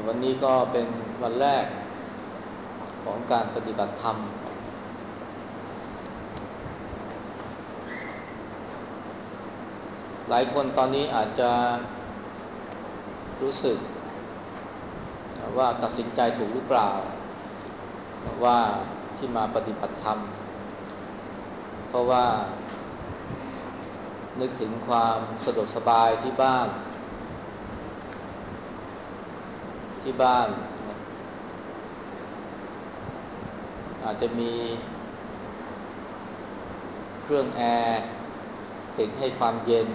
วันนี้ก็เป็นวันแรกของการปฏิบัติธรรมหลายคนตอนนี้อาจจะรู้สึกว่าตัดสินใจถูกหรือเปล่าว่าที่มาปฏิบัติธรรมเพราะว่านึกถึงความสะดวกสบายที่บ้านอาจจะมีเครื่องแอร์ติดให้ความเย็น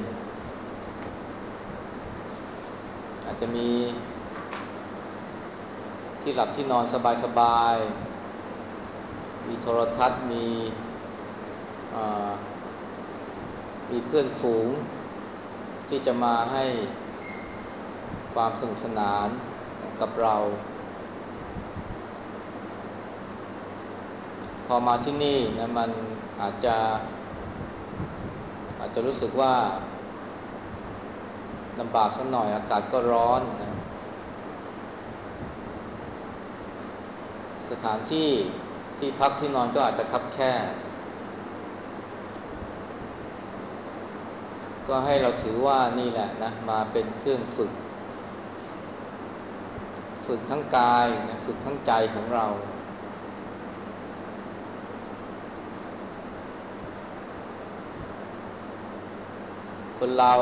อาจจะมีที่หลับที่นอนสบายๆมีโทรทัศน์มีเพื่อนฝูงที่จะมาให้ความสนุกสนานกับเราพอมาที่นี่นะมันอาจจะรู้สึกว่าลำบากสักหน่อยอากาศก็ร้อนนะสถานที่พักที่นอนก็อาจจะคับแคบก็ให้เราถือว่านี่แหละนะมาเป็นเครื่องฝึกทั้งกายนะฝึกทั้งใจของเราคนเรา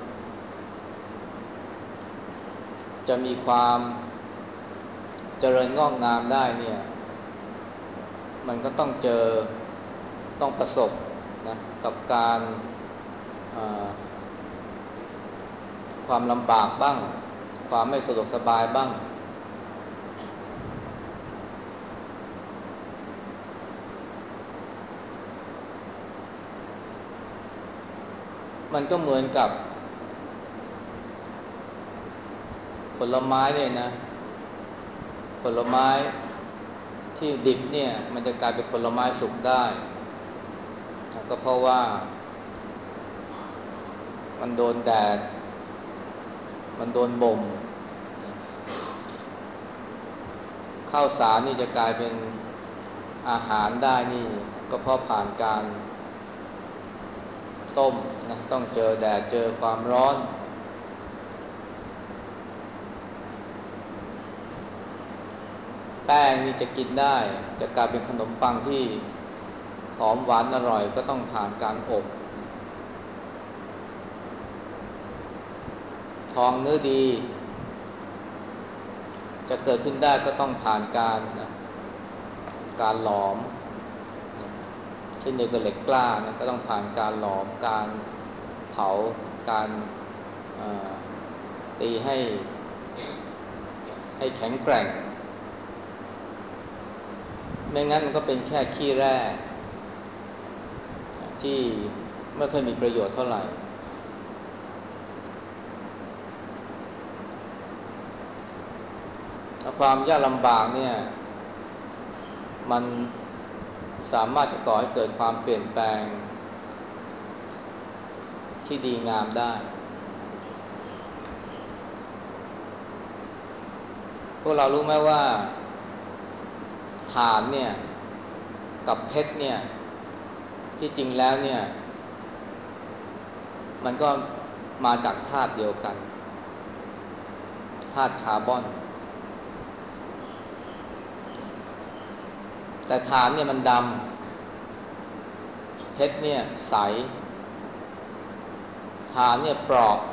จะมีความเจริญงอกงามได้เนี่ยมันก็ต้องประสบนะกับการความลำบากบ้างความไม่สะดวกสบายบ้างมันก็เหมือนกับผลไม้เนี่ยนะผลไม้ที่ดิบเนี่ยมันจะกลายเป็นผลไม้สุกได้ก็เพราะว่ามันโดนแดดมันโดนบ่มข้าวสารนี่จะกลายเป็นอาหารได้นี่ก็เพราะผ่านการต้มนะต้องเจอแดดเจอความร้อนแป้งนี่จะกินได้จะกลายเป็นขนมปังที่หอมหวานอร่อยก็ต้องผ่านการอบทองเนื้อดีจะเกิดขึ้นได้ก็ต้องผ่านการหลอมเช่นเดียวกับเหล็กกล้านะก็ต้องผ่านการหลอมการเผาการตีให้แข็งแกร่งไม่งั้นมันก็เป็นแค่ขี้แร่ที่ไม่ค่อยมีประโยชน์เท่าไหร่ความยากลำบากเนี่ยมันสามารถจะก่อให้เกิดความเปลี่ยนแปลงที่ดีงามได้พวกเรารู้ไหมว่าถ่านเนี่ยกับเพชรเนี่ยที่จริงแล้วเนี่ยมันก็มาจากธาตุเดียวกันธาตุคาร์บอนแต่ถ่านเนี่ยมันดำเพชรเนี่ยใสถ่านเนี่ยเปราะ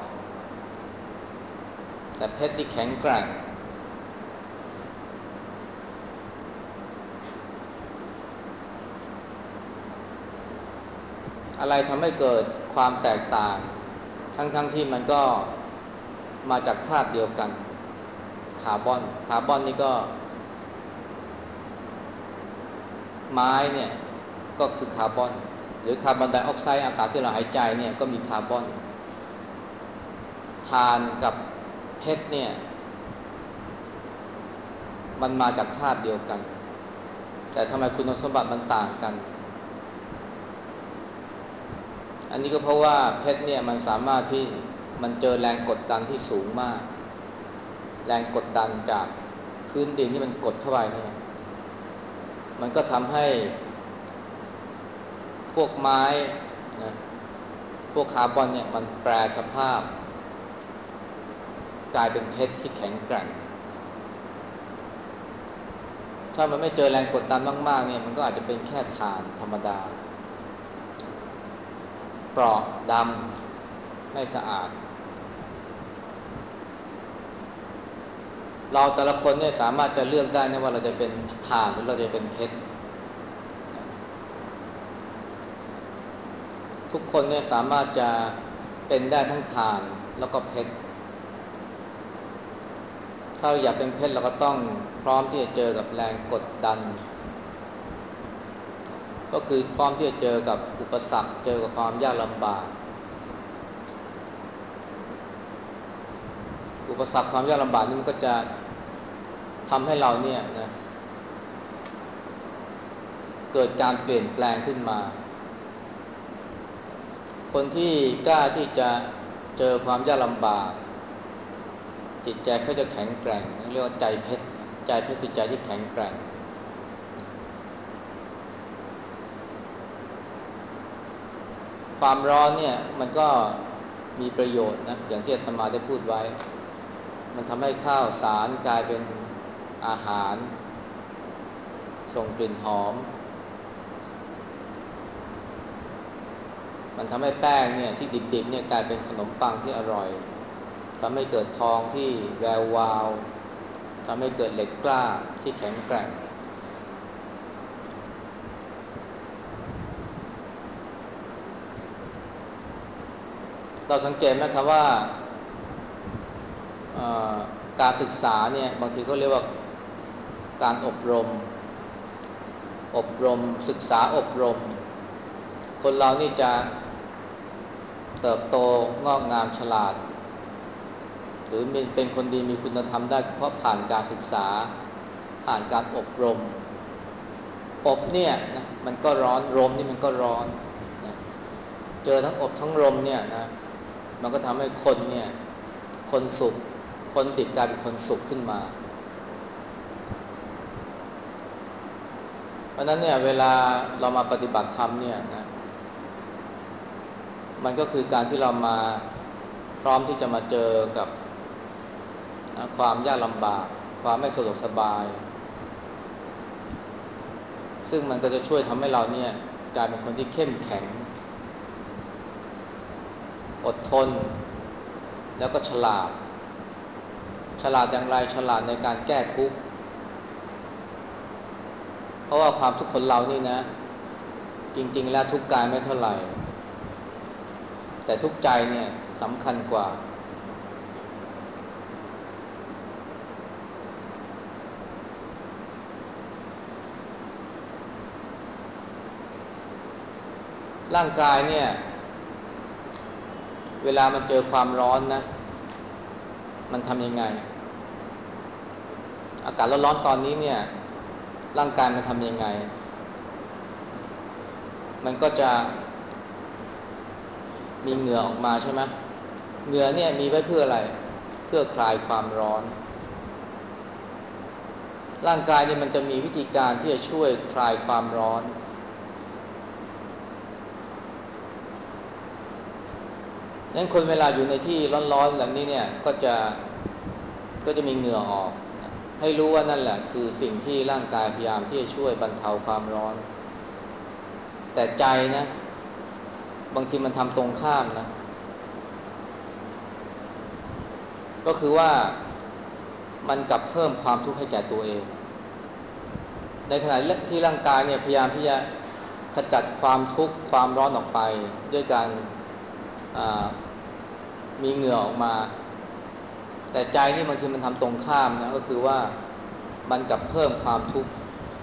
แต่เพชรนี่แข็งแกร่งอะไรทำให้เกิดความแตกต่างทั้งที่มันก็มาจากธาตุเดียวกันคาร์บอนนี่ก็ไม้เนี่ยก็คือคาร์บอนหรือคาร์บอนไดออกไซด์อากาศที่เราหายใจเนี่ยก็มีคาร์บอนถ่านกับเพชรเนี่ยมันมาจากธาตุเดียวกันแต่ทำไมคุณสมบัติมันต่างกันอันนี้ก็เพราะว่าเพชรเนี่ยมันสามารถที่มันเจอแรงกดดันที่สูงมากแรงกดดันจากพื้นดินที่มันกดเข้าไปเนี่ยมันก็ทำให้พวกไม้นะพวกคาร์บอนเนี่ยมันแปรสภาพกลายเป็นเพชรที่แข็งแกร่งถ้ามันไม่เจอแรงกดดันมากๆเนี่ยมันก็อาจจะเป็นแค่ถ่านธรรมดาเปราะดำไม่สะอาดเราแต่ละคนเนี่ยสามารถจะเลือกได้นะว่าเราจะเป็นถ่านหรือเราจะเป็นเพชรทุกคนเนี่ยสามารถจะเป็นได้ทั้งถ่านแล้วก็เพชรถ้าเราอยากเป็นเพชรเราก็ต้องพร้อมที่จะเจอกับแรงกดดันก็คือพร้อมที่จะเจอกับอุปสรรคเจอกับความยากลำบากอุปสรรคความยากลำบากนี่มันก็จะทำให้เราเนี่ยนะเกิดการเปลี่ยนแปลงขึ้นมาคนที่กล้าที่จะเจอความยากลำบากจิตใจเขาจะแข็งแกร่งเรียกว่าใจเพชรใจเพชรคือใจที่แข็งแกร่งความร้อนเนี่ยมันก็มีประโยชน์นะอย่างที่อาตมาได้พูดไว้มันทำให้ข้าวสารกลายเป็นอาหารส่งกลิ่นหอมมันทำให้แป้งเนี่ยที่ดิบๆเนี่ยกลายเป็นขนมปังที่อร่อยทำให้เกิดทองที่แวววาวทำให้เกิดเหล็กกล้าที่แข็งแกร่งเราสังเกตไหมครับว่าการศึกษาเนี่ยบางทีก็เรียกว่าการอบรมศึกษาอบรมคนเรานี่จะเติบโตงอกงามฉลาดหรือเป็นคนดีมีคุณธรรมได้เพราะผ่านการศึกษาผ่านการอบรมอบเนี่ยนะมันก็ร้อนรมนี่มันก็ร้อนนะเจอทั้งอบทั้งรมเนี่ยนะมันก็ทำให้คนเนี่ยคนสุขคนติดกลายเป็นคนสุขขึ้นมาเพราะนั้นเนี่ยเวลาเรามาปฏิบัติธรรมเนี่ยนะมันก็คือการที่เรามาพร้อมที่จะมาเจอกับนะความยากลำบากความไม่สะดวกสบายซึ่งมันก็จะช่วยทำให้เราเนี่ยกลายเป็นคนที่เข้มแข็งอดทนแล้วก็ฉลาดอย่างไรฉลาดในการแก้ทุกข์เพราะว่าความทุกข์คนเรานี่นะจริงๆแล้วทุกข์กายไม่เท่าไหร่แต่ทุกข์ใจเนี่ยสำคัญกว่าร่างกายเนี่ยเวลามันเจอความร้อนนะมันทำยังไงอากาศร้อนๆตอนนี้เนี่ยร่างกายมันทำยังไงมันก็จะมีเหงื่อออกมาใช่ไหมเหงื่อเนี่ยมีไว้เพื่ออะไรเพื่อคลายความร้อนร่างกายเนี่ยมันจะมีวิธีการที่จะช่วยคลายความร้อนงั้นคนเวลาอยู่ในที่ร้อนๆแบบนี้เนี่ยก็จะมีเหงื่อออกนะให้รู้ว่านั่นแหละคือสิ่งที่ร่างกายพยายามที่จะช่วยบรรเทาความร้อนแต่ใจนะบางทีมันทำตรงข้ามนะก็คือว่ามันกลับเพิ่มความทุกข์ให้แก่ตัวเองในขณะที่ร่างกายเนี่ยพยายามที่จะขจัดความทุกข์ความร้อนออกไปด้วยการมีเหงื่อออกมาแต่ใจนี่บางทีมันทำตรงข้ามนะก็คือว่ามันกลับเพิ่มความทุกข์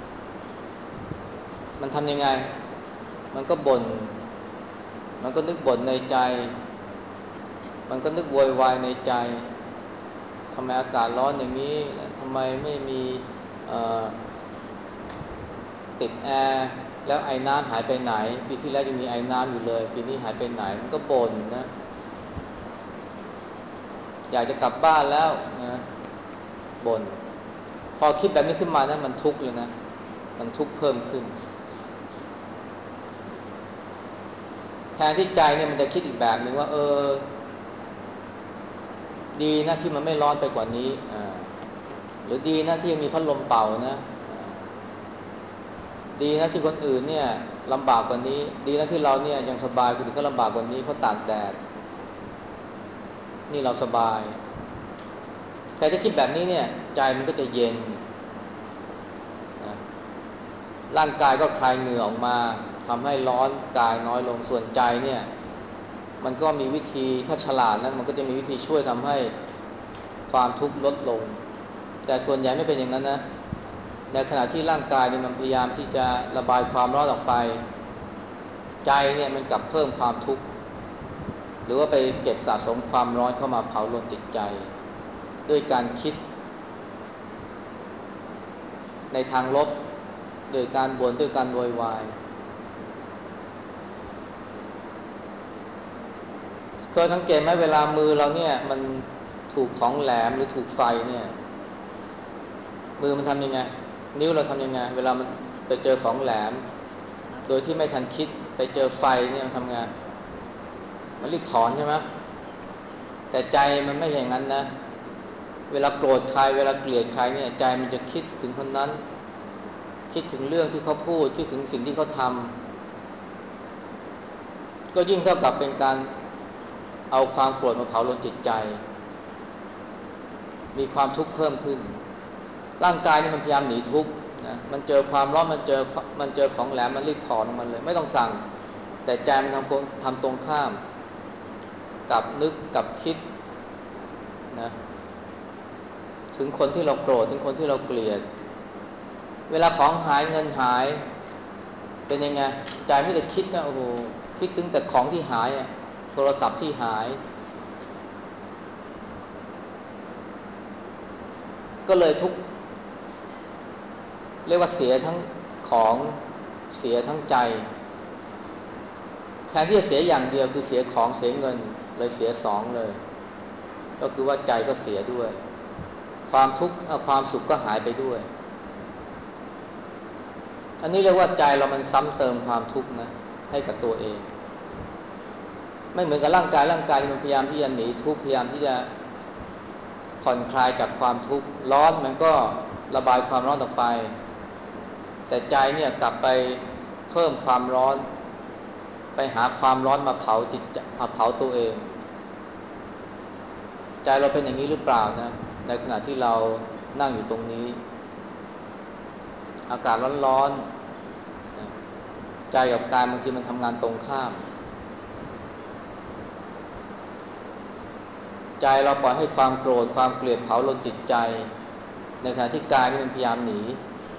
มันทำยังไงมันก็บ่นมันก็นึกบ่นในใจมันก็นึกโวยวายในใจทำไมอากาศร้อนอย่างนี้ทำไมไม่มีเอ่อติดแอร์แล้วไอ้น้ำหายไปไหนปีที่แล้วยังมีไอ้น้ำอยู่เลยปีนี้หายไปไหนมันก็บ่นนะอยากจะกลับบ้านแล้วนะบ่นพอคิดแบบนี้ขึ้นมานะมันทุกข์เลยนะมันทุกข์เพิ่มขึ้นแทนที่ใจเนี่ยมันจะคิดอีกแบบนึงว่าดีนะที่มันไม่ร้อนไปกว่านี้หรือดีนะที่ยังมีพัดลมเป่านะดีนะที่คนอื่นเนี่ยลำบากกว่านี้ดีนะที่เราเนี่ยยังสบายคนอื่นก็ลำบากกว่านี้เพราะตากแดดนี่เราสบายใครที่คิดแบบนี้เนี่ยใจมันก็จะเย็นนะร่างกายก็คลายเหงื่อออกมาทำให้ร้อนกายน้อยลงส่วนใจเนี่ยมันก็มีวิธีถ้าฉลาดนะมันก็จะมีวิธีช่วยทำให้ความทุกข์ลดลงแต่ส่วนใหญ่ไม่เป็นอย่างนั้นนะในขณะที่ร่างกายเนี่ยมันพยายามที่จะระบายความร้อนออกไปใจเนี่ยมันกลับเพิ่มความทุกข์หรือว่าไปเก็บสะสมความร้อนเข้ามาเผาลนจิตใจด้วยการคิดในทางลบโดยการบ่นด้วยการโวยวายเคยสังเกตไหมเวลามือเราเนี่ยมันถูกของแหลมหรือถูกไฟเนี่ยมือมันทำยังไงนิ้วเราทำยังไงเวลามันไปเจอของแหลมโดยที่ไม่ทันคิดไปเจอไฟเนี่ยมันทำไงมันรีบถอนใช่ไหมแต่ใจมันไม่อย่างนั้นนะเวลาโกรธใครเวลาเกลียดใครเนี่ยใจมันจะคิดถึงคนนั้นคิดถึงเรื่องที่เขาพูดคิดถึงสิ่งที่เขาทำก็ยิ่งเท่ากับเป็นการเอาความโกรธมาเผาลนจิตใจมีความทุกข์เพิ่มขึ้นร่างกายนี่มันพยายามหนีทุกข์นะมันเจอความร้อนมันเจอของแหลมมันรีบถอนออกมาเลยไม่ต้องสั่งแต่ใจมันทำตรงข้ามกับนึกกับคิดนะถึงคนที่เราโกรธถึงคนที่เราเกลียดเวลาของหายเงินหายเป็นยังไงใจไม่ได้คิดนะโอ้โหคิดถึงแต่ของที่หายอะโทรศัพท์ที่หายก็เลยทุกเรียกว่าเสียทั้งของเสียทั้งใจแทนที่จะเสียอย่างเดียวคือเสียของเสียเงินเลยเสียสองเลยก็คือว่าใจก็เสียด้วยความทุกข์ความสุขก็หายไปด้วยอันนี้เรียกว่าใจเรามันซ้ำเติมความทุกข์นะให้กับตัวเองไม่เหมือนกับร่างกายมันพยายามที่จะหนีทุกข์พยายามที่จะผ่อนคลายจากความทุกข์ร้อนมันก็ระบายความร้อนออกไปแต่ใจเนี่ยกลับไปเพิ่มความร้อนไปหาความร้อนมาเผาจิตมาเผาตัวเองใจเราเป็นอย่างนี้หรือเปล่านะในขณะที่เรานั่งอยู่ตรงนี้อากาศร้อนๆนะใจกับกายบางทีมันทำงานตรงข้ามใจเราปล่อยให้ความโกรธความเกลียดเผาลนจิตใจในขณะที่กายนี่มันพยายามหนี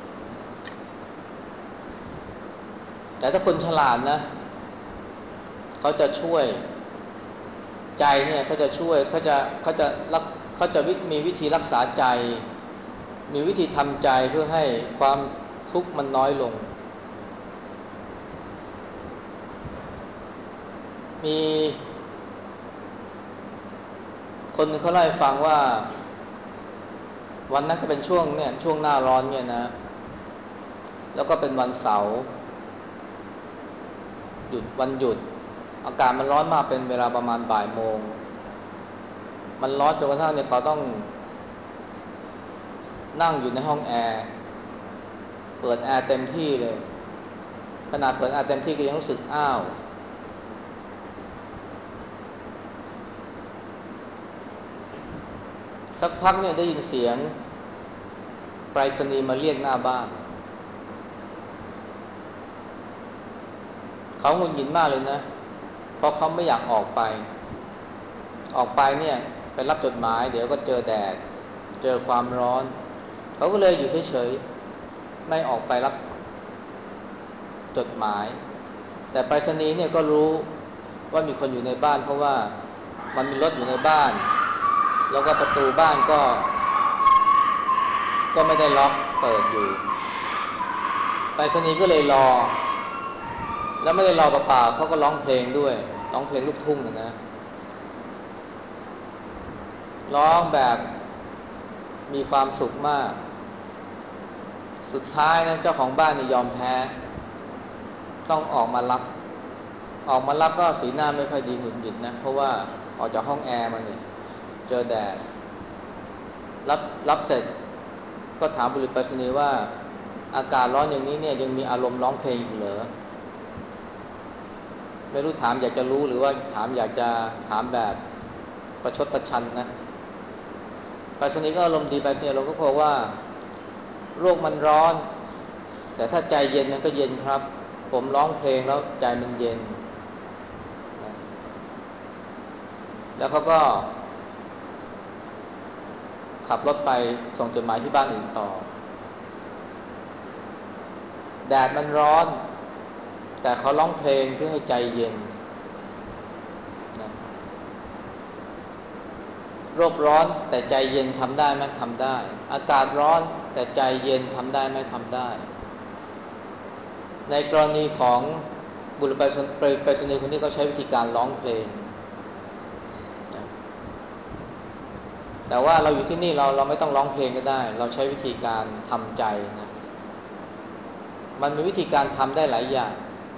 แต่ถ้าคนฉลาดนะเขาจะช่วยใจเนี่ยเขาจะช่วยเขาจะมีวิธีรักษาใจมีวิธีทำใจเพื่อให้ความทุกข์มันน้อยลงมีคนหนึ่งเขาเล่าให้ฟังว่าวันนั้นก็เป็นช่วงหน้าร้อนเนี่ยนะแล้วก็เป็นวันเสาร์หยุดวันหยุดอากาศมันร้อนมากเป็นเวลาประมาณบ่ายโมงมันร้อนจนกระทั่งเนี่ยเขาต้องนั่งอยู่ในห้องแอร์เปิดแอร์เต็มที่เลยขนาดเปิดแอร์เต็มที่ก็ยังรู้สึกอ้าวสักพักเนี่ยได้ยินเสียงไปรษณีย์มาเรียกหน้าบ้านเขาหงุดหงิดมากเลยนะเพราะเขาไม่อยากออกไปเนี่ยไปรับจดหมายเดี๋ยวก็เจอแดดเจอความร้อนเขาก็เลยอยู่เฉยๆไม่ออกไปรับจดหมายแต่ไปรษณีย์เนี่ยก็รู้ว่ามีคนอยู่ในบ้านเพราะว่ามันมีรถอยู่ในบ้านแล้วก็ประตูบ้านก็ไม่ได้ล็อกเปิดอยู่ไปรษณีย์ก็เลยรอแล้วไม่ได้รอเปล่าๆเขาก็ร้องเพลงด้วยร้องเพลงลูกทุ่งนะร้องแบบมีความสุขมากสุดท้ายนะเจ้าของบ้านนี่ยอมแพ้ต้องออกมารับก็สีหน้าไม่ค่อยดีหงุดหงิดนะเพราะว่าออกจากห้องแอร์มาเนี่ยเจอแดดรับเสร็จก็ถามบุรุษไปรษณีย์ว่าอากาศร้อนอย่างนี้เนี่ยยังมีอารมณ์ร้องเพลงอีกเหรอไม่รู้ถามอยากจะรู้หรือว่าถามอยากจะถามแบบประชดประชันนะไปรษณีย์ก็อารมณ์ดีไปรษณีย์เราก็บอกว่าโลกมันร้อนแต่ถ้าใจเย็นมันก็เย็นครับผมร้องเพลงแล้วใจมันเย็นนะแล้วเขาก็ขับรถไปส่งจดหมายที่บ้านอื่นต่อแดดมันร้อนแต่เขาร้องเพลงเพื่อให้ใจเย็นนะโลกร้อนแต่ใจเย็นทำได้ไหมทำได้อากาศร้อนแต่ใจเย็นทำได้ไหมทำได้ในกรณีของบุรุษไปรษณีย์คนนี้ก็ใช้วิธีการร้องเพลงนะแต่ว่าเราอยู่ที่นี่เราไม่ต้องร้องเพลงก็ได้เราใช้วิธีการทำใจนะมันมีวิธีการทำได้หลายอย่าง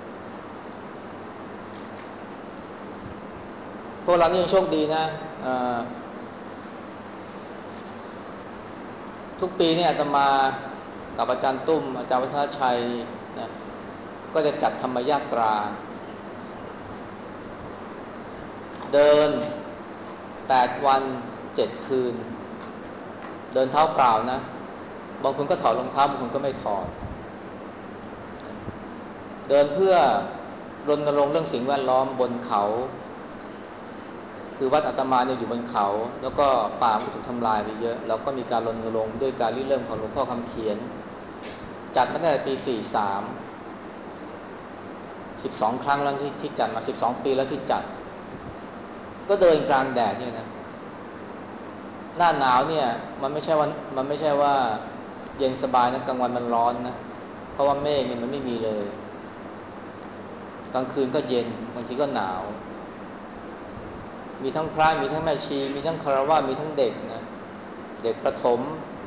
พวกเรานี่ยังโชคดีนะทุกปีเนี่ยอาตมากับอาจารย์ตุ้มอาจารย์วัฒนชัยนะก็จะจัดธรรมยาตราเดิน8วัน7คืนเดินเท้าเปล่านะบางคนก็ถอดรองเท้าบางคนก็ไม่ถอดเดินเพื่อรณรงค์เรื่องสิ่งแวดล้อมบนเขาคือวัดอาตมาเนี่ยอยู่บนเขาแล้วก็ป่ามันถูกทำลายไปเยอะแล้วก็มีการรณรงค์ด้วยการริเริ่มของหลวงพ่อคำเขียนจัดมาตั้งแต่ปี43 12ครั้งแล้วที่จัดมา12ปีแล้วที่จัดก็เดินกลางแดดเนี่ยนะหน้าหนาวเนี่ยมันไม่ใช่ว่าเย็นสบายนะกลางวันมันร้อนนะเพราะว่าเมฆเนี่ยมันไม่มีเลยกลางคืนก็เย็นบางทีก็หนาวมีทั้งพระมีทั้งแม่ชีมีทั้งคฤหัสถ์มีทั้งเด็กนะเด็กประถม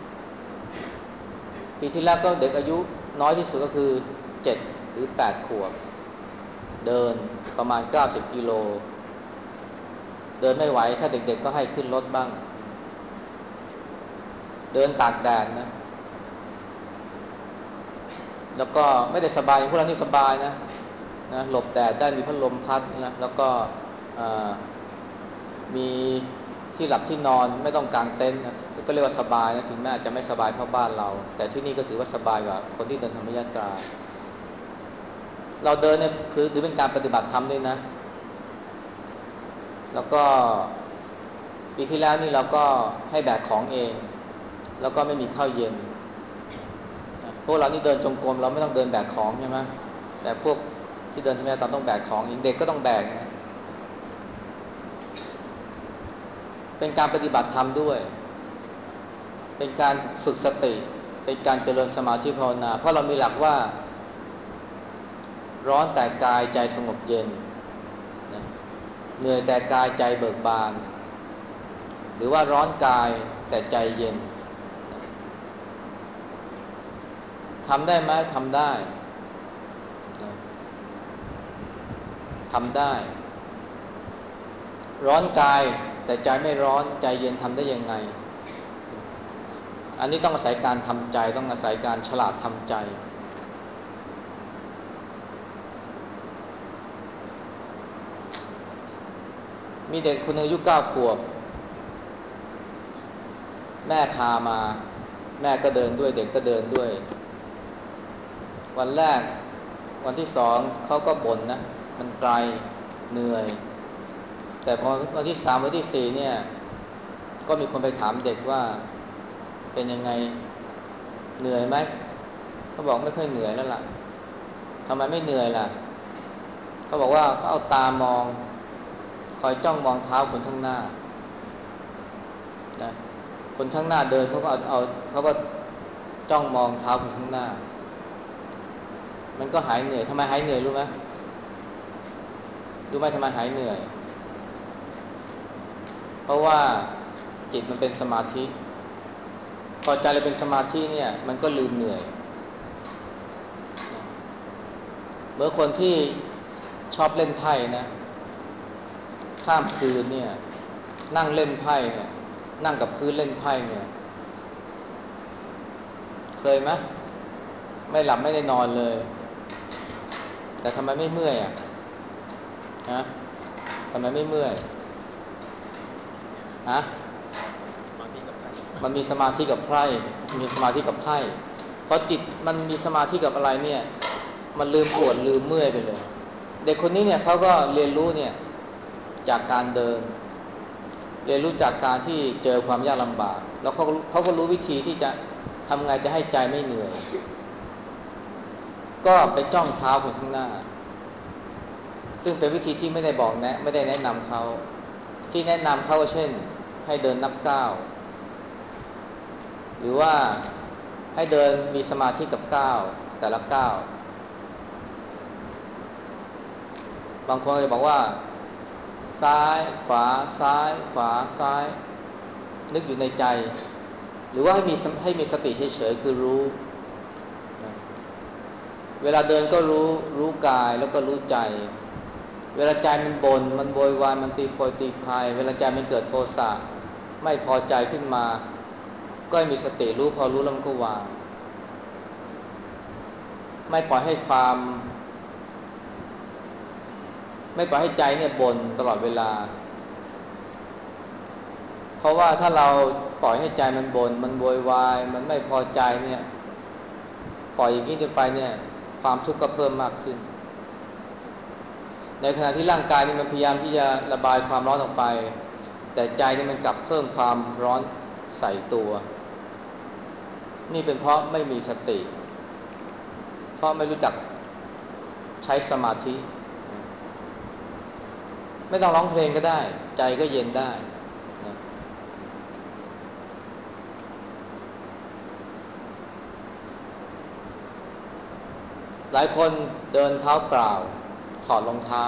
ปีที่แล้วก็เด็กอายุน้อยที่สุดก็คือ7หรือ8ขวบเดินประมาณ90กิโลเดินไม่ไหวถ้าเด็กๆก็ให้ขึ้นรถบ้างเดินตากแดดนะแล้วก็ไม่ได้สบายพวกเรานี่สบายนะหลบแดดได้มีพัดลมพัดนะแล้วก็มีที่หลับที่นอนไม่ต้องกางเต็นท์นะก็เรียกว่าสบายนะถึงแม้อาจจะไม่สบายเท่าบ้านเราแต่ที่นี่ก็ถือว่าสบายกว่าคนที่เดินธรรมยาตราเราเดินเนี่ยถือเป็นการปฏิบัติธรรมด้วยนะแล้วก็ปีที่แล้วนี่เราก็ให้แบกของเองแล้วก็ไม่มีข้าวเย็นพวกเรานี่เดินจงกรมเราไม่ต้องเดินแบกของใช่ไหมแต่พวกที่เดินธรรมยาตราต้องแบกของเด็กก็ต้องแบกนะเป็นการปฏิบัติธรรมด้วยเป็นการฝึกสติเป็นการเจริญสมาธิภาวนาเพราะเรามีหลักว่าร้อนแต่กายใจสงบเย็นนะเหนื่อยแต่กายใจเบิกบานหรือว่าร้อนกายแต่ใจเย็นทำได้ไหมทำได้นะทำได้ร้อนกายแต่ใจไม่ร้อนใจเย็นทำได้ยังไงอันนี้ต้องอาศัยการทำใจต้องอาศัยการฉลาดทำใจมีเด็กคนหนึ่งอายุ9 ขวบแม่พามาแม่ก็เดินด้วยเด็กก็เดินด้วยวันแรกวันที่2เขาก็บ่นนะมันไกลเหนื่อยแต่พอวันที่3วันที่4เนี่ยก็มีคนไปถามเด็กว่าเป็นยังไงเหนื่อยไหมเขาบอกไม่ค่อยเหนื่อยแล้วล่ะทำไมไม่เหนื่อยล่ะเขาบอกว่าเขาเอาตามองคอยจ้องมองเท้าคนข้างหน้านะคนข้างหน้าเดินเขาก็เขาก็จ้องมองเท้าคนข้างหน้ามันก็หายเหนื่อยทำไมหายเหนื่อยรู้ไหมรู้ไหมทำไมหายเหนื่อยเพราะว่าจิตมันเป็นสมาธิพอใจเราเป็นสมาธิเนี่ยมันก็ลืมเหนื่อยเมื่อคนที่ชอบเล่นไพ่นะข้ามคืนเนี่ยนั่งเล่นไพ่เนี่ยนั่งกับพื้นเล่นไพ่เนี่ยเคยไหมไม่หลับไม่ได้นอนเลยแต่ทำไมไม่เมื่อยอ่ะฮะทำไมไม่เมื่อยฮะมันมีสมาธิกับไพ่มีสมาธิกับไพ่เพราะจิตมันมีสมาธิกับอะไรเนี่ยมันลืมปวดลืมเมื่อยไปเลยเด็กคนนี้เนี่ยเขาก็เรียนรู้เนี่ยจากการเดินเรียนรู้จากการที่เจอความยากลำบากแล้วเขาก็รู้วิธีที่จะทำไงจะให้ใจไม่เหนื่อยก็ไปจ้องเท้าไปข้างหน้าซึ่งเป็นวิธีที่ไม่ได้บอกแนะไม่ได้แนะนำเขาที่แนะนำเขาเช่นให้เดินนับก้าวหรือว่าให้เดินมีสมาธิกับก้าวแต่ละก้าวบางคนจะบอกว่าซ้ายขวาซ้ายขวาซ้ายนึกอยู่ในใจหรือว่าให้มีสติเฉยๆคือรู้เวลาเดินก็รู้กายแล้วก็รู้ใจเวลาใจมันบ่นมันโวยวายมันตีโพยตีพายเวลาใจมันเกิดโทสะไม่พอใจขึ้นมาก็ให้มีสติรู้พอรู้แล้วมันก็วางไม่ปล่อยให้ความไม่ปล่อยให้ใจเนี่ยบ่นตลอดเวลาเพราะว่าถ้าเราปล่อยให้ใจมันบ่นมันโวยวายมันไม่พอใจเนี่ยปล่อยอย่างนี้ไปเนี่ยความทุกข์ก็เพิ่มมากขึ้นในขณะที่ร่างกายนี่มันพยายามที่จะระบายความร้อนออกไปแต่ใจนี่มันกลับเพิ่มความร้อนใส่ตัวนี่เป็นเพราะไม่มีสติเพราะไม่รู้จักใช้สมาธิไม่ต้องร้องเพลงก็ได้ใจก็เย็นได้นะหลายคนเดินเท้าเปล่าถอดรองเท้า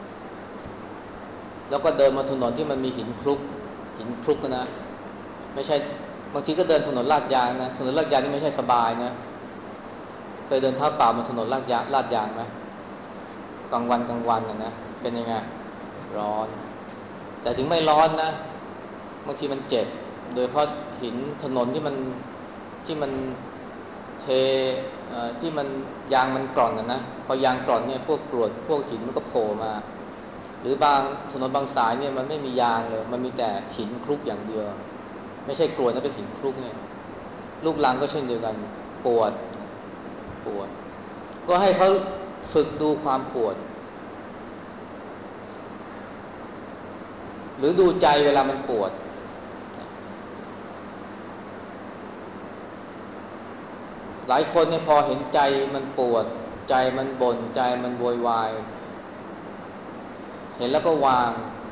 แล้วก็เดินมาถนนที่มันมีหินคลุกนะไม่ใช่บางทีก็เดินถนนลาดยางนะถนนลาดยางนี่ไม่ใช่สบายนะเคยเดินเท้าเปล่าบนถนนลาดยางไหมกลางวันนะเป็นยังไงร้อนแต่ถึงไม่ร้อนนะบางทีมันเจ็บโดยเพราะหินถนนที่มันเทที่มันยางมันกร่อนนะพอยางกร่อนเนี่ยพวกกรวดพวกหินมันก็โผล่มาหรือบางถนนบางสายเนี่ยมันไม่มียางเลยมันมีแต่หินคลุกอย่างเดียวไม่ใช่กรวดนะเป็นหินคลุกเนี่ยลูกรังก็เช่นเดียวกันปวดก็ให้เขาฝึกดูความปวดหรือดูใจเวลามันปวดหลายคนเนี่ยพอเห็นใจมันปวดใจมันบ่นใจมันโวยวายเห็นแล้วก็วาง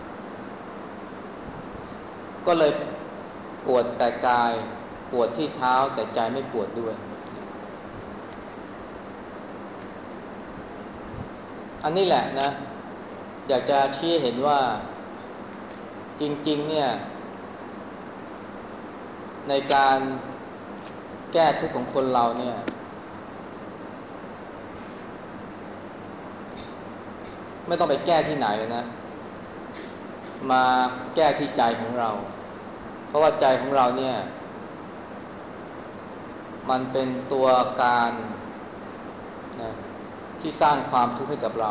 ก็เลยปวดแต่กายปวดที่เท้าแต่ใจไม่ปวดด้วยอันนี้แหละนะอยากจะชี้เห็นว่าจริงๆเนี่ยในการแก้ทุกข์ของคนเราเนี่ยไม่ต้องไปแก้ที่ไหนเลยนะมาแก้ที่ใจของเราเพราะว่าใจของเราเนี่ยมันเป็นตัวการนะที่สร้างความทุกข์ให้กับเรา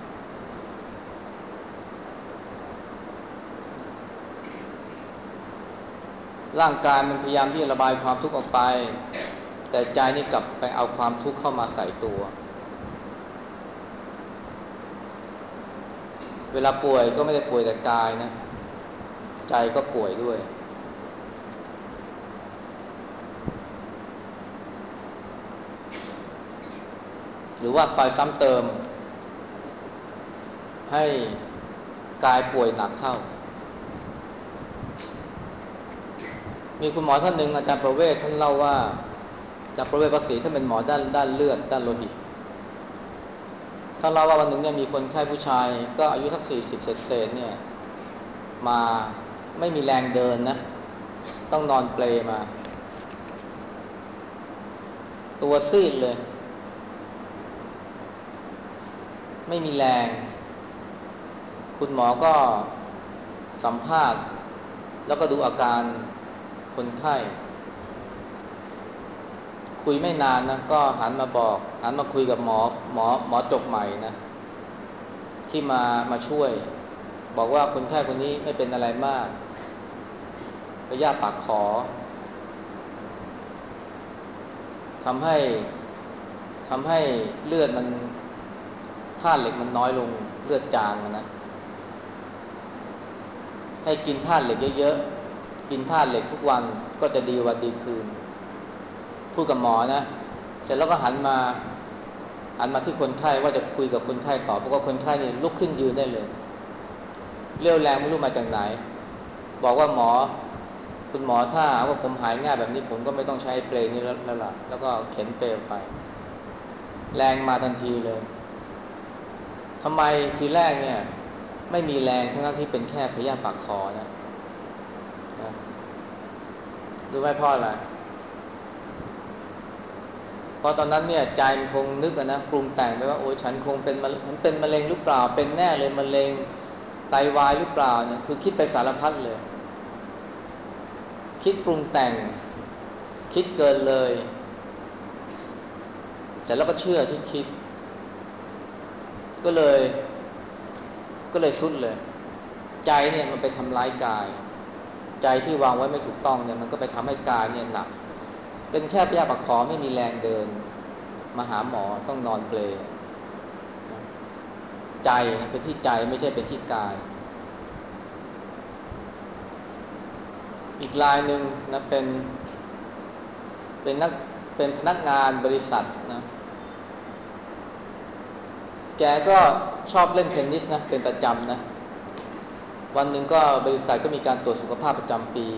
ร่างกายมันพยายามที่จะระบายความทุกข์ออกไปแต่ใจนี่กลับไปเอาความทุกข์เข้ามาใส่ตัวเวลาป่วยก็ไม่ได้ป่วยแต่กายนะใจก็ป่วยด้วยหรือว่าคอยซ้ำเติมให้กายป่วยหนักเข้ามีคุณหมอท่านหนึ่งอาจารย์ประเวศท่านเล่าว่าอาจารย์ประเวศประศรีท่านเป็นหมอด้านเลือดด้านโลหิตท่านเล่าว่าวันหนึ่งเนี่ยมีคนไข้ผู้ชายก็อายุสัก40เศษเนี่ยมาไม่มีแรงเดินนะต้องนอนเปลมาตัวซีดเลยไม่มีแรงคุณหมอก็สัมภาษณ์แล้วก็ดูอาการคนไข้คุยไม่นานนะก็หันมาคุยกับหมอจบใหม่นะที่มาช่วยบอกว่าคนไข้คนนี้ไม่เป็นอะไรมากพยาธิปากขอทำให้ทำให้เลือดมันธาตุเหล็กมันน้อยลงเลือดจางนะให้กินธาตุเหล็กเยอะๆกินธาตุเหล็กทุกวันก็จะดีวันดีคืนพูดกับหมอนะเสร็จแล้วก็หันมาที่คนไข้ว่าจะคุยกับคนไข้ต่อเพราะว่าคนไข้เนี่ยลุกขึ้นยืนได้เลยเรี่ยวแรงไม่รู้มาจากไหนบอกว่าคุณหมอถ้าว่าผมหายง่ายแบบนี้ผมก็ไม่ต้องใช้เปลนี้แล้วล่ะแล้วก็เข็นเปลไปแรงมาทันทีเลยทำไมทีแรกเนี่ยไม่มีแรงทั้งที่เป็นแค่พยาธิปากคอนะรู้ไหมเพราะอะไรเพราะตอนนั้นเนี่ยใจมันคงนึกนะปรุงแต่งไปว่าโอ้ฉันคงเป็นมะเร็งหรือเปล่าเป็นแน่เลยมะเร็งไตวายหรือเปล่าเนี่ยคือคิดไปสารพัดเลยคิดปรุงแต่งคิดเกินเลยแต่แล้วก็เชื่อที่คิดก็เลยสุดเลยใจเนี่ยมันไปทำร้ายกายใจที่วางไว้ไม่ถูกต้องเนี่ยมันก็ไปทำให้กายเนี่ยหนักเป็นแค่พยาธิปากคอไม่มีแรงเดินมาหาหมอต้องนอนเปลใจเป็นที่ใจไม่ใช่เป็นที่กายอีกรายหนึ่งนะเป็นนักเป็นพนักงานบริษัทนะแกก็ชอบเล่นเทนนิสนะเป็นประจำนะวันหนึ่งก็บริษัทก็มีการตรวจสุขภาพประจำปี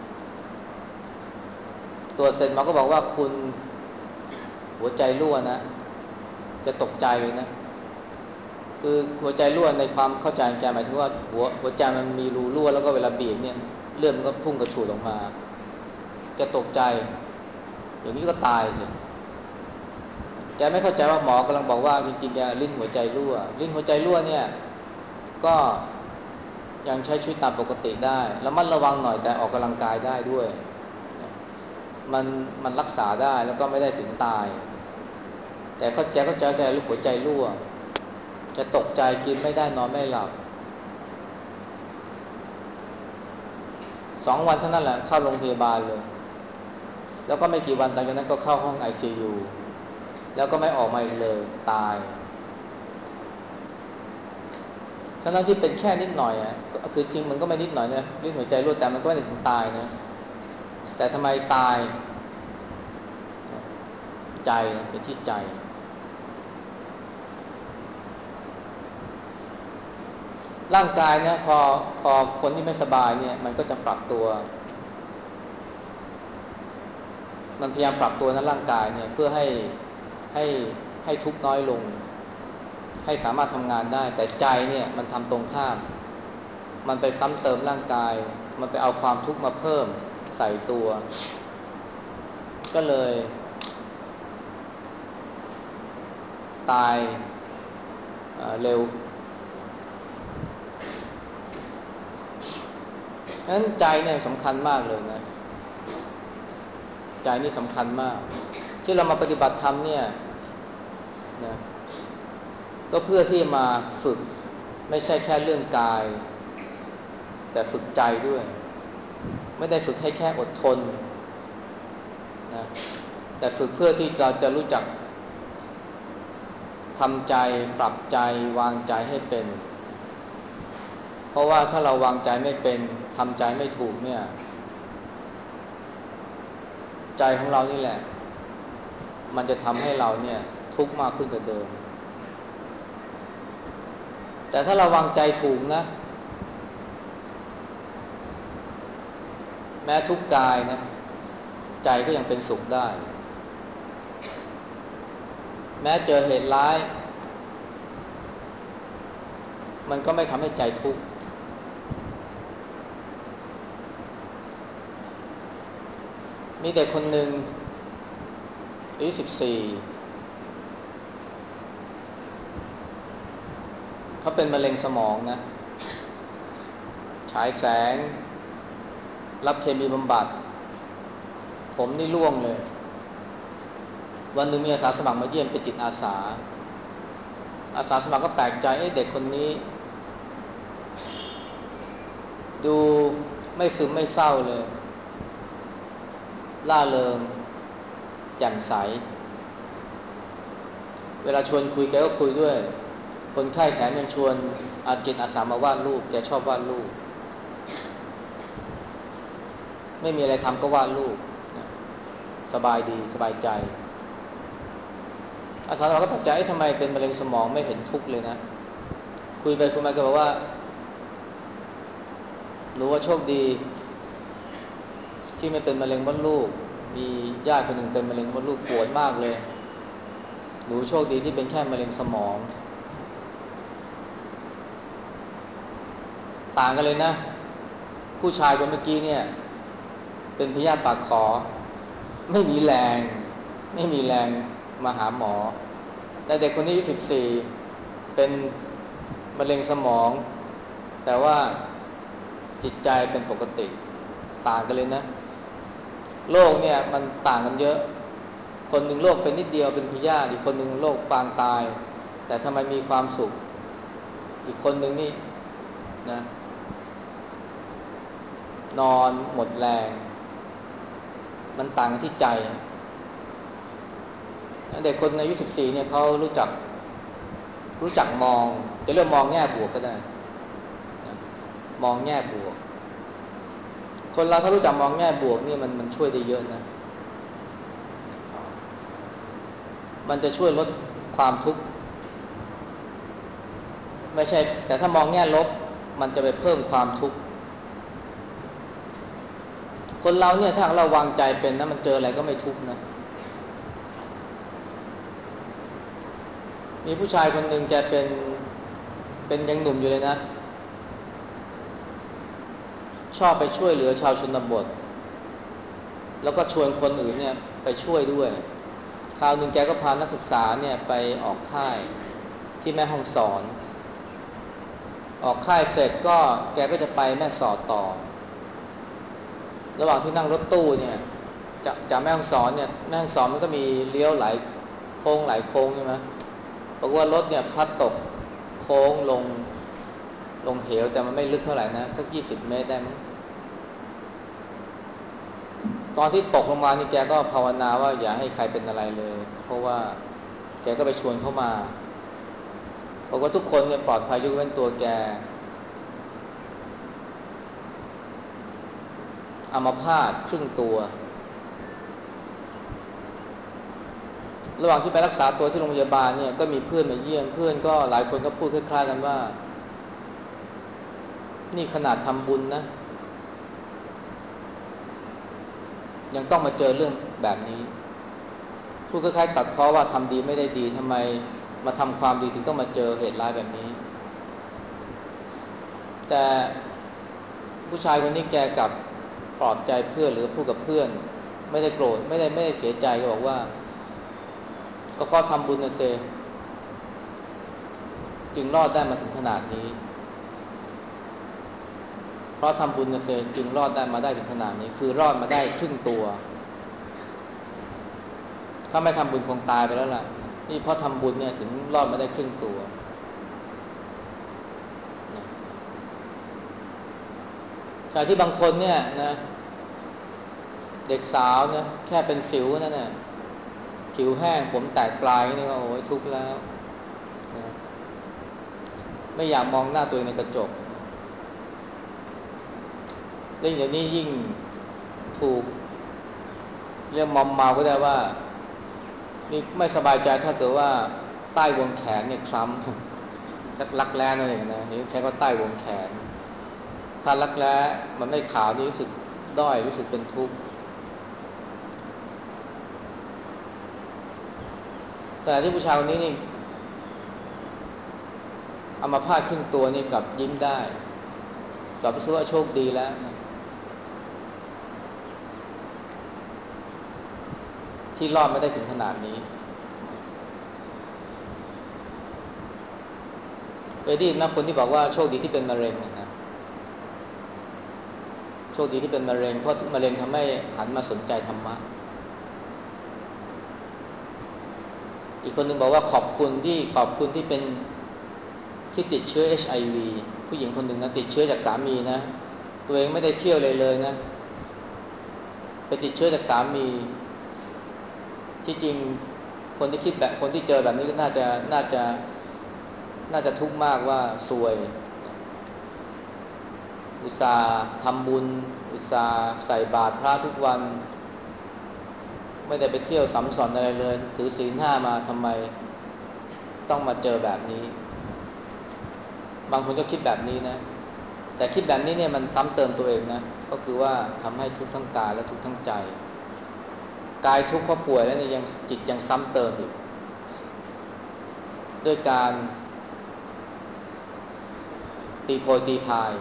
ตรวจเสร็จหมอก็บอกว่าคุณหัวใจรั่วนะจะตกใจเลยนะคือหัวใจรั่วในความเข้าใจแกหมายถึงว่าหัวใจมันมีรูรั่วแล้วก็เวลาบีบเนี่ยเลือดมันก็พุ่งกระฉูดออกมาจะตกใจอย่างนี้ก็ตายสิแกไม่เข้าใจว่าหมอกำลังบอกว่าจริงๆแกลิ้นหัวใจรั่วเนี่ยก็ยังใช้ชีวิตตามปกติได้แล้วมันระวังหน่อยแต่ออกกำลังกายได้ด้วยมันมันรักษาได้แล้วก็ไม่ได้ถึงตายแต่แกเข้าใจแกลูกหัวใจรั่วจะตกใจกินไม่ได้นอนไม่หลับ2 วันเท่านั้นแหละเข้าโรงพยาบาลเลยแล้วก็ไม่กี่วันต่อจากนั้นก็เข้าห้อง ICU แล้วก็ไม่ออกมาอีกเลยตายทั้งที่เป็นแค่นิดหน่อยอ่ะคือจริงมันก็ไม่นิดหน่อยนะลิ้นหัวใจรั่วแต่มันก็ไม่ได้ถึงตายนะแต่ทำไมตายใจเป็นที่ใจร่างกายเนี่ยพอคนที่ไม่สบายเนี่ยมันก็จะปรับตัวมันพยายามปรับตัวนะร่างกายเนี่ยเพื่อให้ให้ทุกข์น้อยลงให้สามารถทำงานได้แต่ใจเนี่ยมันทำตรงข้ามมันไปซ้ำเติมร่างกายมันไปเอาความทุกข์มาเพิ่มใส่ตัวก็เลยตายเร็วฉะนั้นใจเนี่ยสำคัญมากเลยนะใจนี่สำคัญมากที่เรามาปฏิบัติธรรมเนี่ยนะก็เพื่อที่มาฝึกไม่ใช่แค่เรื่องกายแต่ฝึกใจด้วยไม่ได้ฝึกให้แค่อดทนนะแต่ฝึกเพื่อที่เราจะรู้จักทำใจปรับใจวางใจให้เป็นเพราะว่าถ้าเราวางใจไม่เป็นทำใจไม่ถูกเนี่ยใจของเรานี่แหละมันจะทำให้เราเนี่ยทุกข์มากขึ้นกว่าเดิมแต่ถ้าเราวางใจถูกนะแม้ทุกข์กายนะใจก็ยังเป็นสุขได้แม้เจอเหตุร้ายมันก็ไม่ทำให้ใจทุกข์มีแต่คนหนึ่งอายุ14เขาเป็นมะเร็งสมองนะฉายแสงรับเคมีบำบัดผมนี่ร่วงเลยวันหนึ่งมีอาสาสมัครมาเยี่ยมเป็นจิตอาสาสมัครก็แปลกใจเด็กคนนี้ดูไม่ซึมไม่เศร้าเลยร่าเริงแจ่มใสเวลาชวนคุยแกก็คุยด้วยคนไข้แถมยังชวนจิตอาสามาวาดรูปแกชอบวาดรูปไม่มีอะไรทำก็วาดรูปสบายดีสบายใจอาสาสมัครก็แปลกใจทำไมเป็นมะเร็งสมองไม่เห็นทุกข์เลยนะคุยไปคุยมาก็บอกว่าหนูว่าโชคดีที่ไม่เป็นมะเร็งมดลูกมีญาติคนหนึ่งเป็นมะเร็งมดลูกปวดมากเลยหนูโชคดีที่เป็นแค่มะเร็งสมองต่างกันเลยนะผู้ชายคนเมื่อกี้เนี่ยเป็นพยาธิปากขอไม่มีแรงมาหาหมอแต่เด็กคนนี้อายุ14เป็นมะเร็งสมองแต่ว่าจิตใจเป็นปกติต่างกันเลยนะโรคเนี่ยมันต่างกันเยอะคนหนึ่งโรคเป็นนิดเดียวเป็นพยาธิอีกคนหนึ่งโรคปางตายแต่ทำไมมีความสุขอีกคนหนึ่งนี่นะนอนหมดแรงมันต่างกันที่ใจเด็กคนอายุ14เนี่ยเขารู้จักมองจะเรียกมองแง่บวกก็ได้นะมองแง่บวกคนเราถ้ารู้จักมองแง่บวกนี่มันช่วยได้เยอะนะมันจะช่วยลดความทุกข์ไม่ใช่แต่ถ้ามองแง่ลบมันจะไปเพิ่มความทุกข์คนเราเนี่ยถ้าเราวางใจเป็นนะมันเจออะไรก็ไม่ทุกข์นะมีผู้ชายคนหนึ่งแกเป็นยังหนุ่มอยู่เลยนะชอบไปช่วยเหลือชาวชนบทแล้วก็ชวนคนอื่นเนี่ยไปช่วยด้วยคราวหนึ่งแกก็พานักศึกษาเนี่ยไปออกค่ายที่แม่ฮ่องสอนออกค่ายเสร็จก็แกก็จะไปแม่สอดต่อระหว่างที่นั่งรถตู้เนี่ยจากแม่ฮ่องสอนเนี่ยแม่ฮ่องสอนมันก็มีเลี้ยวหลายโค้งใช่ไหมบอกว่ารถเนี่ยพัดตกโค้งลงเหวแต่มันไม่ลึกเท่าไหร่นะสัก20 เมตรได้มั้งตอนที่ตกลงมานี่แกก็ภาวนาว่าอย่าให้ใครเป็นอะไรเลยเพราะว่าแกก็ไปชวนเข้ามาบอกว่าทุกคนเนี่ยปลอดภัยยกเว้นตัวแกอัมพาตครึ่งตัวระหว่างที่ไปรักษาตัวที่โรงพยาบาลเนี่ยก็มีเพื่อนมาเยี่ยมเพื่อนก็หลายคนก็พูดคล้ายๆกันว่านี่ขนาดทำบุญนะยังต้องมาเจอเรื่องแบบนี้พูดคล้ายๆตัดเพราะว่าทำดีไม่ได้ดีทำไมมาทำความดีถึงต้องมาเจอเหตุร้ายแบบนี้แต่ผู้ชายคนนี้แกกลับปลอบใจเพื่อนหรือพูดกับเพื่อนไม่ได้โกรธไม่ได้เสียใจก็บอกว่าก็เพราะทำบุญนะเซจึงรอดได้มาถึงขนาดนี้เพราะทำบุญนะเซจึงรอดได้มาได้ถึงขนาดนี้คือรอดมาได้ครึ่งตัวถ้าไม่ทำบุญคงตายไปแล้วล่ะนี่เพราะทำบุญเนี่ยถึงรอดมาได้ครึ่งตัวแต่ที่บางคนเนี่ยนะเด็กสาวเนี่ยแค่เป็นสิวนั่นน่ะผิวแห้งผมแตกปลายนี่ก็โอ้ยทุกข์แล้วนะไม่อยากมองหน้าตัวเองในกระจกเรื่องอย่างนี้ยิ่งถูกเรียกมอมเมาก็ได้ว่ามีไม่สบายใจถ้าเกิดว่าใต้วงแขนเนี่ยคล้ำรักแร้นั่นเองนะนี่ใช้ก็ใต้วงแขนถ้ารักแร้มันไม่ขาวนี่รู้สึกด้อยรู้สึกเป็นทุกข์แต่ที่ผู้ชายคนนี้นี่อัมพาตครึ่งตัวนี่กับยิ้มได้กลับรู้สึกว่าโชคดีแล้วนะทที่รอดไม่ได้ถึงขนาดนี้เคยได้ยินนะคนที่บอกว่าโชคดีที่เป็นมะเร็งนะโชคดีที่เป็นมะเร็งเพราะมะเร็งทำให้หันมาสนใจธรรมะอีกคนนึงบอกว่าขอบคุณที่เป็นที่ติดเชื้อ HIV ผู้หญิงคนหนึ่งนะติดเชื้อจากสามีนะตัวเองไม่ได้เที่ยวเลยนะไปติดเชื้อจากสามีที่จริงคนที่เจอแบบนี้ก็น่าจะทุกข์มากว่าซวยอุตส่าห์ทำบุญอุตส่าห์ใส่บาตรพระทุกวันไม่ได้ไปเที่ยวสัมสอนอะไรเลยถือศีล5มาทำไมต้องมาเจอแบบนี้บางคนก็คิดแบบนี้นะแต่คิดแบบนี้เนี่ยมันซ้ำเติมตัวเองนะก็คือว่าทำให้ทุกข์ทั้งกายและทุกข์ทั้งใจกายทุกข์เพราะป่วยแล้วเนี่ยยังจิตยังซ้ำเติมอีกด้วยการตีโพยตีพาย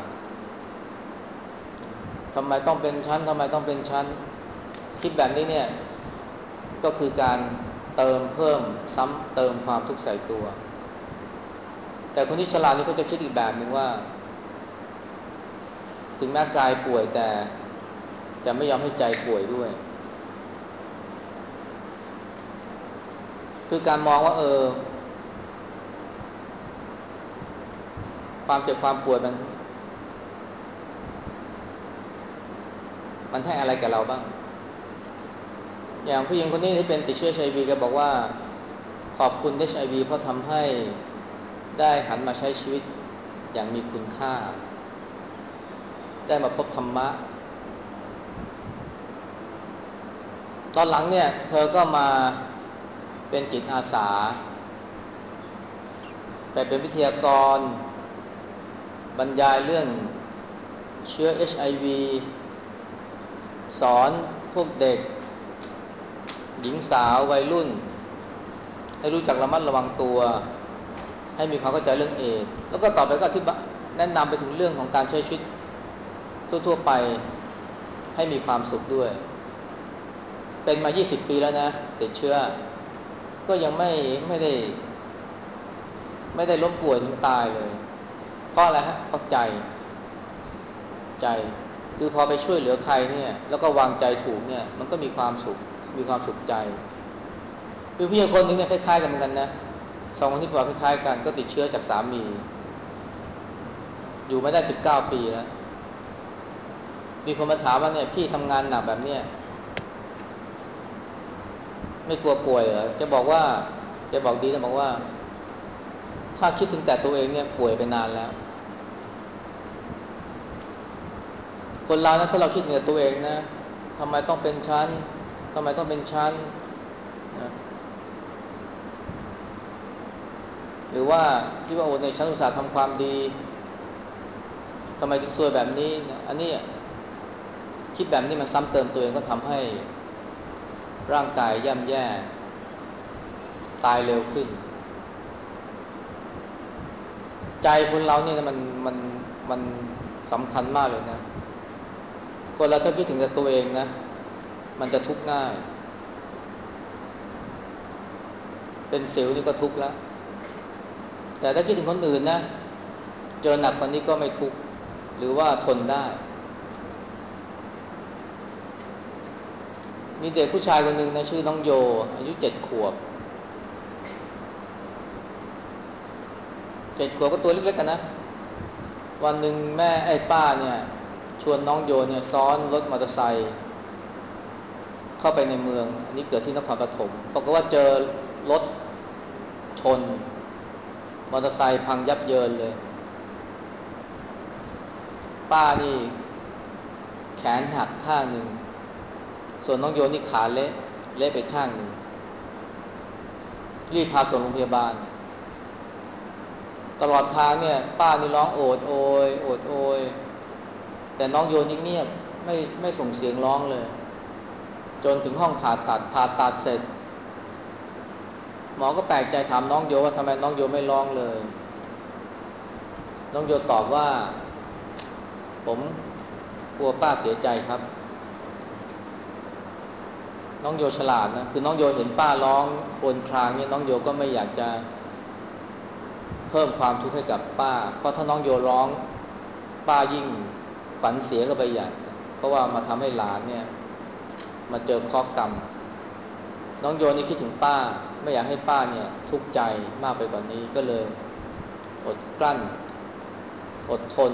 ทำไมต้องเป็นชั้นทำไมต้องเป็นชั้นคิดแบบนี้เนี่ยก็คือการเติมเพิ่มซ้ำเติมความทุกข์ใส่ตัวแต่คนที่ฉลาดนี่เขาจะคิดอีกแบบหนึ่งว่าถึงแม้กายป่วยแต่จะไม่ยอมให้ใจป่วยด้วยคือการมองว่าความเจ็บความป่วยมันให้อะไรกับเราบ้างอย่างผู้หญิงคนนี้ที่เป็นติดเชื้อ HIV ก็บอกว่าขอบคุณ HIV เพราะทำให้ได้หันมาใช้ชีวิตอย่างมีคุณค่าได้มาพบธรรมะตอนหลังเนี่ยเธอก็มาเป็นจิตอาสาไปเป็นวิทยากรบรรยายเรื่องเชื้อ HIV สอนพวกเด็กหญิงสาววัยรุ่นให้รู้จักระมัดระวังตัวให้มีความเข้าใจเรื่องเอดส์แล้วก็ต่อไปก็อธิบายแนะนำไปถึงเรื่องของการใช้ชีวิตทั่วๆไปให้มีความสุขด้วยเป็นมา20ปีแล้วนะติดเชื้อก็ยังไม่ได้ล้มป่วยถึงตายเลยเพราะอะไรฮะเพราะใจคือพอไปช่วยเหลือใครเนี่ยแล้วก็วางใจถูกเนี่ยมันก็มีความสุขใจคือพี่คนนึงเนี่ยคล้ายๆกันเหมือนกันนะสองคนที่บอกคล้ายๆกันก็ติดเชื้อจากสามีอยู่มาได้19ปีแล้วมีคนมาถามว่าเนี่ยพี่ทำงานหนักแบบเนี้ยไม่กลัวป่วยเหรอจะบอกดีนะบอกว่าถ้าคิดถึงแต่ตัวเองเนี่ยป่วยไปนานแล้วคนเรานะถ้าเราคิดถึงแต่ตัวเองนะทำไมต้องเป็นชั้นทำไมต้องเป็นชั้นนะหรือว่าคิดว่าโอ้ในชั้นอุตสาห์ทำความดีทำไมถึงซวยแบบนี้นะอันนี้คิดแบบนี้มันซ้ำเติมตัวเองก็ทำให้ร่างกายย่ำแย่ตายเร็วขึ้นใจคนเราเนี่ยมันสำคัญมากเลยนะคนเราถ้าคิดถึงแต่ตัวเองนะมันจะทุกข์ง่ายเป็นสิวนี่ก็ทุกข์แล้วแต่ถ้าคิดถึงคนอื่นนะเจอหนักกว่านี้ก็ไม่ทุกข์หรือว่าทนได้มีเด็กผู้ชายคนหนึ่งนะชื่อน้องโยอายุ7 ขวบ7 ขวบก็ตัวเล็กๆกันนะวันหนึ่งแม่ป้าเนี่ยชวนน้องโยเนี่ยซ้อนรถมอเตอร์ไซค์เข้าไปในเมืองอันนี้เกิดที่นครปฐมปรากฏว่าเจอรถชนมอเตอร์ไซค์พังยับเยินเลยป้านี่แขนหักข้างหนึ่งส่วนน้องโยนี่ขาเละไปข้างหนึ่งรีบพาส่งโรงพยาบาลตลอดทางเนี่ยป้านี่ร้องโอดโอยโอดโอยแต่น้องโยนี่เงียบไม่ส่งเสียงร้องเลยจนถึงห้องผ่าตัดเสร็จหมอก็แปลกใจถามน้องโยว่าทำไมน้องโยไม่ร้องเลยน้องโยตอบว่าผมกลัวป้าเสียใจครับน้องโยฉลาดนะคือน้องโยเห็นป้าร้องครวญครางเนี่ยน้องโยก็ไม่อยากจะเพิ่มความทุกข์ให้กับป้าเพราะถ้าน้องโยร้องป้ายิ่งฝันเสียเข้าไปใหญ่เพราะว่ามาทำให้หลานเนี่ยมาเจอเคราะห์กรรมน้องโยนี่คิดถึงป้าไม่อยากให้ป้าเนี่ยทุกข์ใจมากไปกว่านี้ก็เลยอดกลั้นอดทน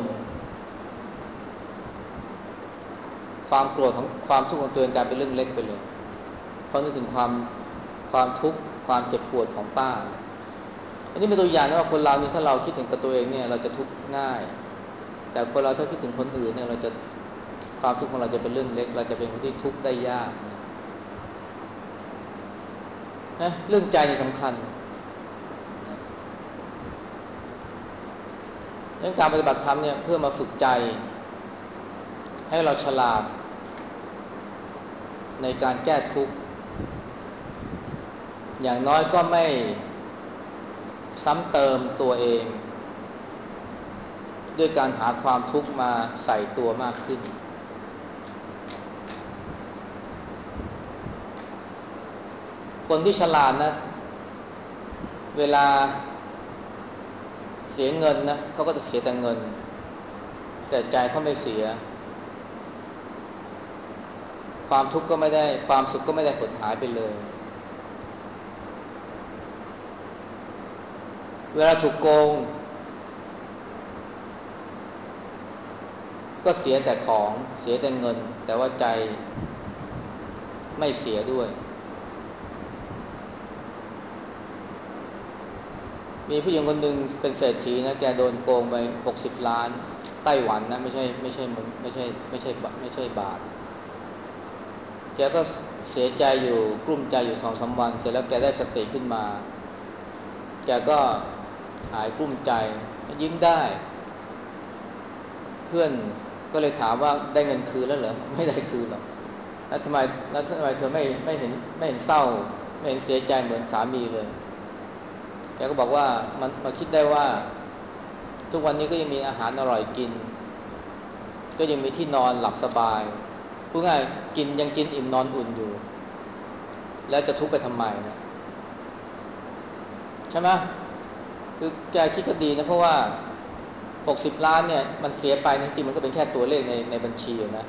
ความโกรธของความทุกข์ของตัวเองกลายเป็นเรื่องเล็กไปเลยเพราะนึกถึงความทุกข์ความเจ็บปวดของป้าอันนี้เป็นตัวอย่างนะว่าคนเรานี่ถ้าเราคิดถึงกับตัวเองเนี่ยเราจะทุกข์ง่ายแต่คนเราถ้าคิดถึงคนอื่นเนี่ยเราจะความทุกข์ของเราจะเป็นเรื่องเล็กเราจะเป็นคนที่ทุกข์ได้ยากนะเรื่องใจนี่สำคัญเรื่องการปฏิบัติธรรมเนี่ยเพื่อมาฝึกใจให้เราฉลาดในการแก้ทุกข์อย่างน้อยก็ไม่ซ้ำเติมตัวเองด้วยการหาความทุกข์มาใส่ตัวมากขึ้นคนที่ฉลาดนะเวลาเสียเงินนะเขาก็จะเสียแต่เงินแต่ใจเขาไม่เสียความทุกข์ก็ไม่ได้ความสุขก็ไม่ได้หดหายไปเลยเวลาถูกโกงก็เสียแต่ของเสียแต่เงินแต่ว่าใจไม่เสียด้วยมีผู้หญิงคนหนึ่งเป็นเศรษฐีนะแกโดนโกงไป60 ล้านไต้หวันนะไม่ใช่เมืองไม่ใช่บาทแกก็เสียใจอยู่กลุ้มใจอยู่2-3 วันเสร็จแล้วแกได้สติขึ้นมาแกก็หายกลุ้มใจยิ้มได้เพื่อนก็เลยถามว่าได้เงินคืนแล้วเหรอไม่ได้คืนหรอกแล้วทำไมเธอไม่เห็นเศร้าไม่เห็นเสียใจเหมือนสามีเลยแกก็บอกว่ามันมาคิดได้ว่าทุกวันนี้ก็ยังมีอาหารอร่อยกินก็ยังมีที่นอนหลับสบายพูดง่ายกินยังกินอิ่มนอนอุ่นอยู่แล้วจะทุกข์ไปทำไมนะใช่ไหมคือแกคิดก็ดีนะเพราะว่า60 ล้านเนี่ยมันเสียไปจริงๆมันก็เป็นแค่ตัวเลขในบัญชีนะ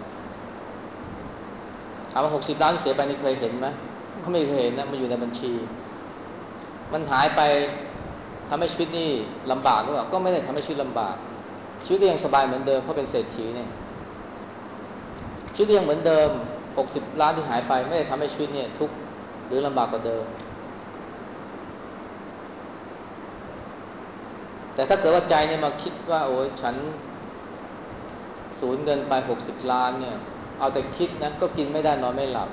ถามว่า60 ล้านเสียไปนี่เคยเห็นไหมก็ไม่เคยเห็นนะมันอยู่ในบัญชีมันหายไปทำให้ชีวิตนี่ลำบากหรือเปล่าก็ไม่ได้ทำให้ชีวิตลำบากชีวิตก็ยังสบายเหมือนเดิมเพราะเป็นเศรษฐีเนี่ยชีวิตก็ยังเหมือนเดิม60 ล้านที่หายไปไม่ได้ทำให้ชีวิตเนี่ยทุกข์หรือลำบากกว่าเดิมแต่ถ้าเกิดว่าใจเนี่ยมาคิดว่าโอ้ยฉันสูญเงินไป60 ล้านเนี่ยเอาแต่คิดนะก็กินไม่ได้นอนไม่หลับ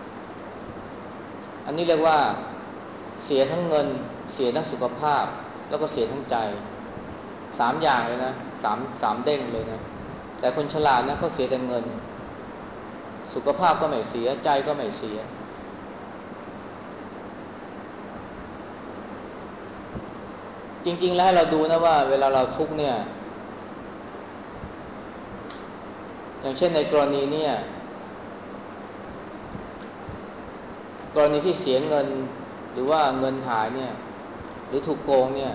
อันนี้เรียกว่าเสียทั้งเงินเสียทั้งสุขภาพแล้วก็เสียทั้งใจ3 อย่างเลยนะสามเด้งเลยนะแต่คนฉลาดนะก็เสียแต่เงินสุขภาพก็ไม่เสียใจก็ไม่เสียจริงๆแล้วให้เราดูนะว่าเวลาเราทุกข์เนี่ยอย่างเช่นในกรณีเนี่ยกรณีที่เสียเงินหรือว่าเงินหายเนี่ยหรือถูกโกงเนี่ย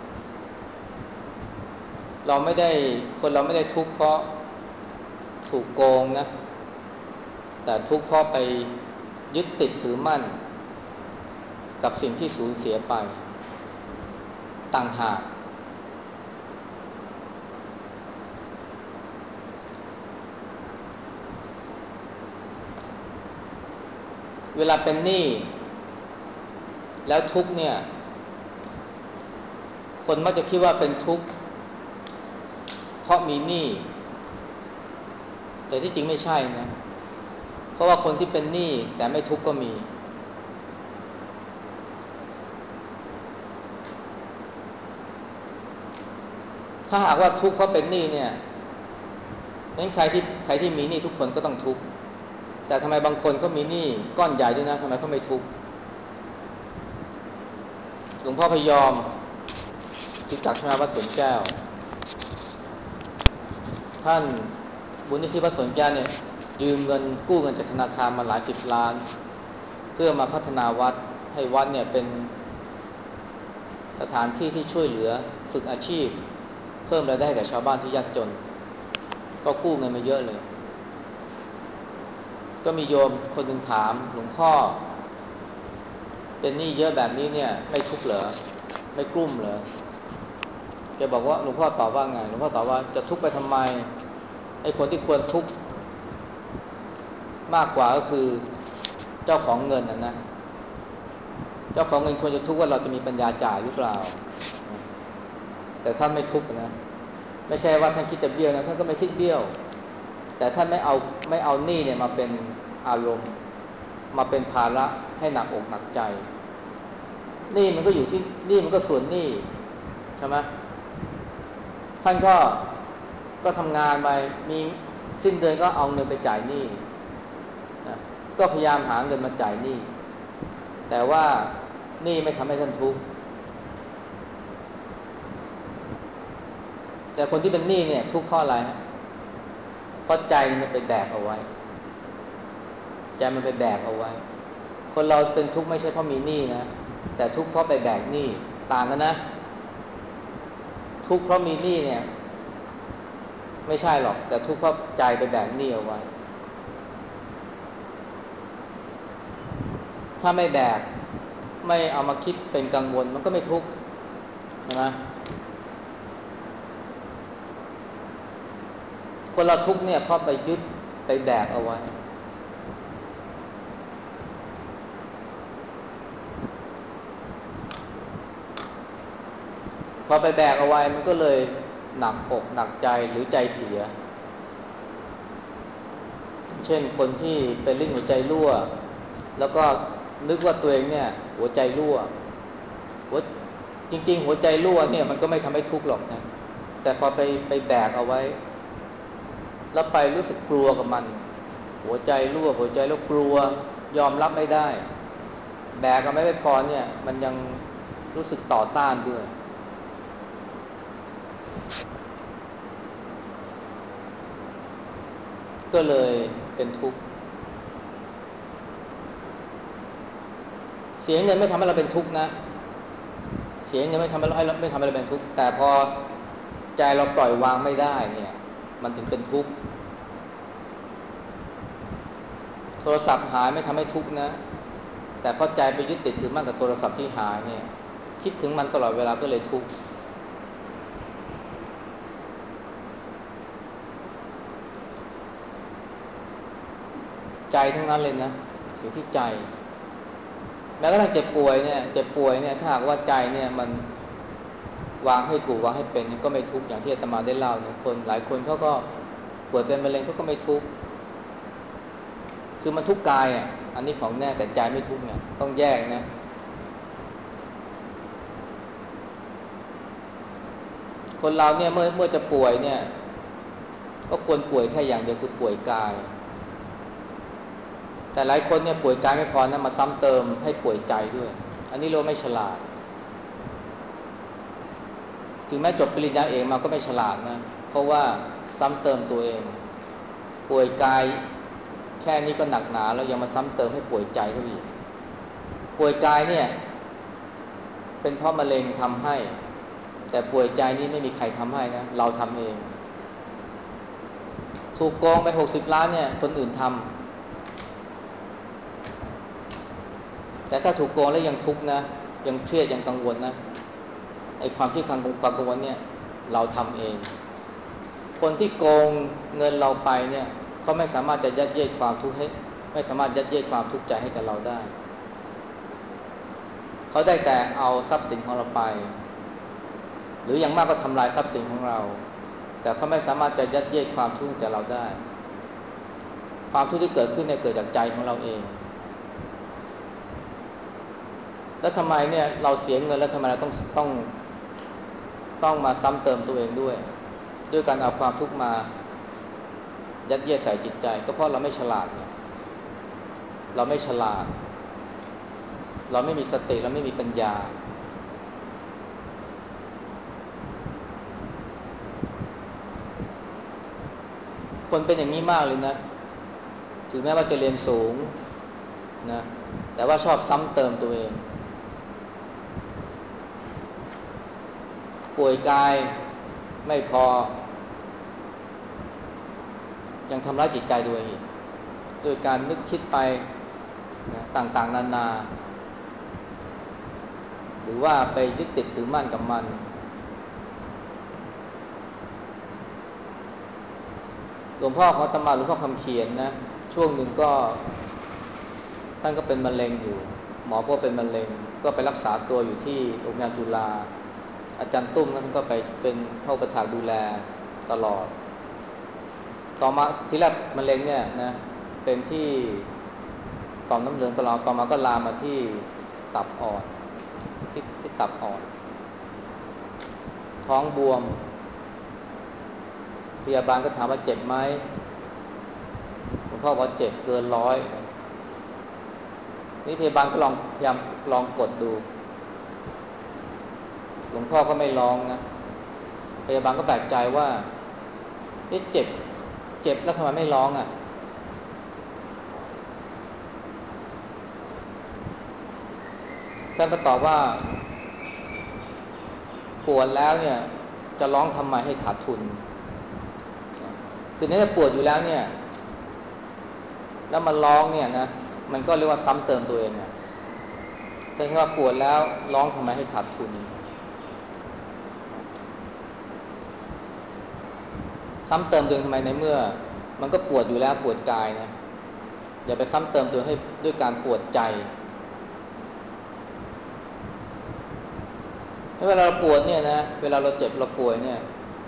เราไม่ได้คนเราไม่ได้ทุกข์เพราะถูกโกงนะแต่ทุกข์เพราะไปยึดติดถือมั่นกับสิ่งที่สูญเสียไปต่างหากเวลาเป็นหนี้แล้วทุกข์เนี่ยคนมักจะคิดว่าเป็นทุกข์เพราะมีหนี้แต่ที่จริงไม่ใช่นะเพราะว่าคนที่เป็นหนี้แต่ไม่ทุกข์ก็มีถ้าหากว่าทุกข์เพราะเป็นหนี้เนี่ยงั้นใครที่มีหนี้ทุกคนก็ต้องทุกข์แต่ทำไมบางคนเขามีหนี้ก้อนใหญ่ด้วยนะทำไมเขาไม่ทุกข์หลวงพ่อพยอมรู้จักใช่ไหมวัดสวนแก้วท่านบุญนิธิวัดสวนแก้วเนี่ยยืมเงินกู้เงินจากธนาคารมาหลาย10 ล้านพื่อมาพัฒนาวัดให้วัดเนี่ยเป็นสถานที่ที่ช่วยเหลือฝึกอาชีพเพิ่มรายได้ให้กับชาวบ้านที่ยากจนก็กู้เงินมาเยอะเลยก็มีโยมคนหนึ่งถามหลวงพ่อเป็นหนี้เยอะแบบนี้เนี่ยไม่ทุกข์เหรอไม่กลุ้มเหรอแกบอกว่าหลวงพ่อตอบว่าไงหลวงพ่อตอบว่าจะทุกข์ไปทำไมไอ้คนที่ควรทุกข์มากกว่าก็คือเจ้าของเงินนะเจ้าของเงินควรจะทุกข์ว่าเราจะมีปัญญาจ่ายหรือเปล่าแต่ท่านไม่ทุกข์นะไม่ใช่ว่าท่านคิดจะเบี้ยวนะท่านก็ไม่คิดเบี้ยวแต่ท่านไม่เอาหนี้เนี่ยมาเป็นอารมณ์มาเป็นภาระให้หนักอกหนักใจหนี้มันก็อยู่ที่หนี้มันก็ส่วนหนี้ใช่ไหมท่านก็ทำงานไปมีสิ้นเดือนก็เอาเงินไปจ่ายหนี้นะก็พยายามหาเงินมาจ่ายหนี้แต่ว่าหนี้ไม่ทำให้ท่านทุกข์แต่คนที่เป็นหนี้เนี่ยทุกข์เพราะอะไรฮะเพราะใจมันไปแบกเอาไว้ใจมันไปแบกเอาไว้คนเราเป็นทุกข์ไม่ใช่เพราะมีหนี้นะแต่ทุกข์เพราะไปแบกหนี้ต่างกันนะทุกข์เพราะมีหนี้เนี่ยไม่ใช่หรอกแต่ทุกข์เพราะใจไปแบกหนี้เอาไว้ถ้าไม่แบกไม่เอามาคิดเป็นกังวลมันก็ไม่ทุกข์ใช่ไหมคนเราทุกข์เนี่ยเพราะไปยึดไปแบกเอาไว้พอไปแบกเอาไว้มันก็เลยหนักอกหนักใจหรือใจเสียเช่นคนที่เป็นลิ้นหัวใจรั่วแล้วก็นึกว่าตัวเองเนี่ยหัวใจรั่วหัวจริงๆหัวใจรั่วเนี่ยมันก็ไม่ทำให้ทุกข์หรอกนะแต่พอไปแบกเอาไว้แล้วไปรู้สึกกลัวกับมันหัวใจรั่วหัวใจแล้วกลัวยอมรับไม่ได้แบกก็ไม่พอเนี่ยมันยังรู้สึกต่อต้านด้วยก็เลยเป็นทุกข์เสียเงินไม่ทำให้เราเป็นทุกข์นะเสียเงินไม่ทำให้เราเป็นทุกข์แต่พอใจเราปล่อยวางไม่ได้เนี่ยมันถึงเป็นทุกข์โทรศัพท์หายไม่ทำให้ทุกข์นะแต่พอใจไปยึดติดถือมั่นกับโทรศัพท์ที่หายเนี่ยคิดถึงมันตลอดเวลาก็เลยทุกข์ใจทั้งนั้นเลยนะอยู่ที่ใจแม้กระทั่งเจ็บป่วยเนี่ยถ้าหากว่าใจเนี่ยมันวางให้ถูกวางให้เป็นก็ไม่ทุกข์อย่างที่อาตมาได้เล่าเนี่ยคนหลายคนเขาก็ป่วยเป็นมะเร็งเขาก็ไม่ทุกข์คือมันทุกข์กายอ่ะอันนี้ของแน่แต่ใจไม่ทุกข์เนี่ยต้องแยกนะคนเราเนี่ยเมื่อจะป่วยเนี่ยก็ควรป่วยแค่อย่างเดียวคือป่วยกายแต่หลายคนเนี่ยป่วยกายไม่พอนะมาซ้ำเติมให้ป่วยใจด้วยอันนี้เราไม่ฉลาดถึงแม้จบปริญญาเอกมาก็ไม่ฉลาดนะเพราะว่าซ้ำเติมตัวเองป่วยกายแค่นี้ก็หนักหนาแล้วยังมาซ้ำเติมให้ป่วยใจเขาอีกป่วยกายเนี่ยเป็นเพราะมะเร็งทำให้แต่ป่วยใจนี่ไม่มีใครทำให้นะเราทำเองถูกโกงไป60 ล้านเนี่ยคนอื่นทำแต่ถ้าถูกโกงแล้วยังทุกข์นะยังเครียดยังกังวลนะไอ้ความที่ความกังวลเนี่ยเราทำเองคนที่โกงเงินเราไปเนี่ยเขาไม่สามารถจะยัดเยียดความทุกข์ให้ไม่สามารถยัดเยียดความทุกข์ใจให้กับเราได้เขาได้แต่เอาทรัพย์สินของเราไปหรืออย่างมากก็ทำลายทรัพย์สินของเราแต่เขาไม่สามารถจะยัดเยียดความทุกข์ให้แก่เราได้ความทุกข์ที่เกิดขึ้นเนี่ยเกิดจากใจของเราเองแล้วทำไมเนี่ยเราเสียเงินแล้วทำไมเราต้องมาซ้ำเติมตัวเองด้วยการเอาความทุกข์มายัดเยียดใส่จิตใจก็เพราะเราไม่ฉลาดเนี่ยเราไม่ฉลาดเราไม่มีสติเราไม่มีปัญญาคนเป็นอย่างนี้มากเลยนะถึงแม้ว่าจะเรียนสูงนะแต่แต่ว่าชอบซ้ำเติมตัวเองป่วยกายไม่พอยังทำร้ายจิตใจตัวเองอีกโดยการนึกคิดไปนะต่างๆนานาหรือว่าไปยึดติดถือมั่นกับมันหลวงพ่อของอาตมาหลวงพ่อคำเขียนนะช่วงหนึ่งก็ท่านก็เป็นมะเร็งอยู่หมอก็เป็นมะเร็งก็ไปรักษาตัวอยู่ที่โรงพยาบาลจุฬาอาจารย์ตุ้มท่านก็ไปเป็นผู้ประถากดูแลตลอดต่อมาที่แรกมะเร็งเนี่ยนะเป็นที่ต่อมน้ำเหลืองตลอดต่อมาก็ลามมาที่ตับอ่อนที่ตับอ่อนท้องบวมพยาบาลก็ถามว่าเจ็บไหมหลวงพ่อบอกเจ็บเกิน100นี่พยาบาลก็ลองพยายามลองกดดูหลวงพ่อก็ไม่ลองนะพยาบาลก็แปลกใจว่าเจ็บแล้วทำไมไม่ร้องอ่ะท่านก็ตอบว่าปวดแล้วเนี่ยจะร้องทำไมให้ขาดทุนคือถ้าปวดอยู่แล้วเนี่ยแล้วมันร้องเนี่ยนะมันก็เรียกว่าซ้ำเติมตัวเองอ่ะใช่ไหมว่าปวดแล้วร้องทำไมให้ขาดทุนซ้ำเติมตัวเองทำไมในเมื่อมันก็ปวดอยู่แล้วปวดกายนะอย่าไปซ้ำเติมตัวให้ด้วยการปวดใจเวลาเราปวดเนี่ยนะเวลาเราเจ็บเราป่วยเนี่ย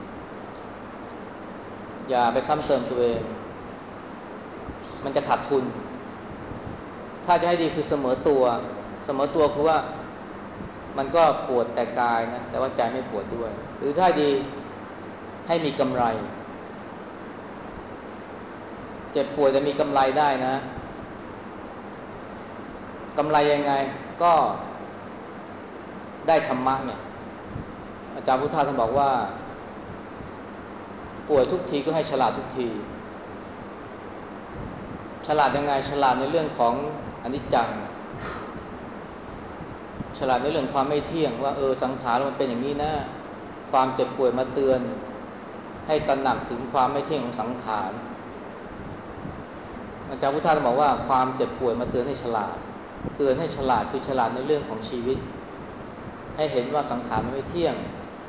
อย่าไปซ้ำเติมตัวเองมันจะขาดทุนถ้าจะให้ดีคือเสมอตัวคือว่ามันก็ปวดแต่กายนะแต่ว่าใจไม่ปวดด้วยหรือถ้าดีให้มีกำไรเจ็บป่วยจะมีกำไรได้นะกำไรยังไงก็ได้ธรรมะเนี่ยอาจารย์พุทธาท่านบอกว่าป่วยทุกทีก็ให้ฉลาดทุกทีฉลาดยังไงฉลาดในเรื่องของอนิจจังฉลาดในเรื่องความไม่เที่ยงว่าสังขารมันเป็นอย่างนี้นะความเจ็บป่วยมาเตือนให้ตระหนักถึงความไม่เที่ยงของสังขารอาจารย์พุทธาบอกว่าความเจ็บป่วยมาเตือนให้ฉลาดคือฉลาดในเรื่องของชีวิตให้เห็นว่าสังขารมันไม่เที่ยง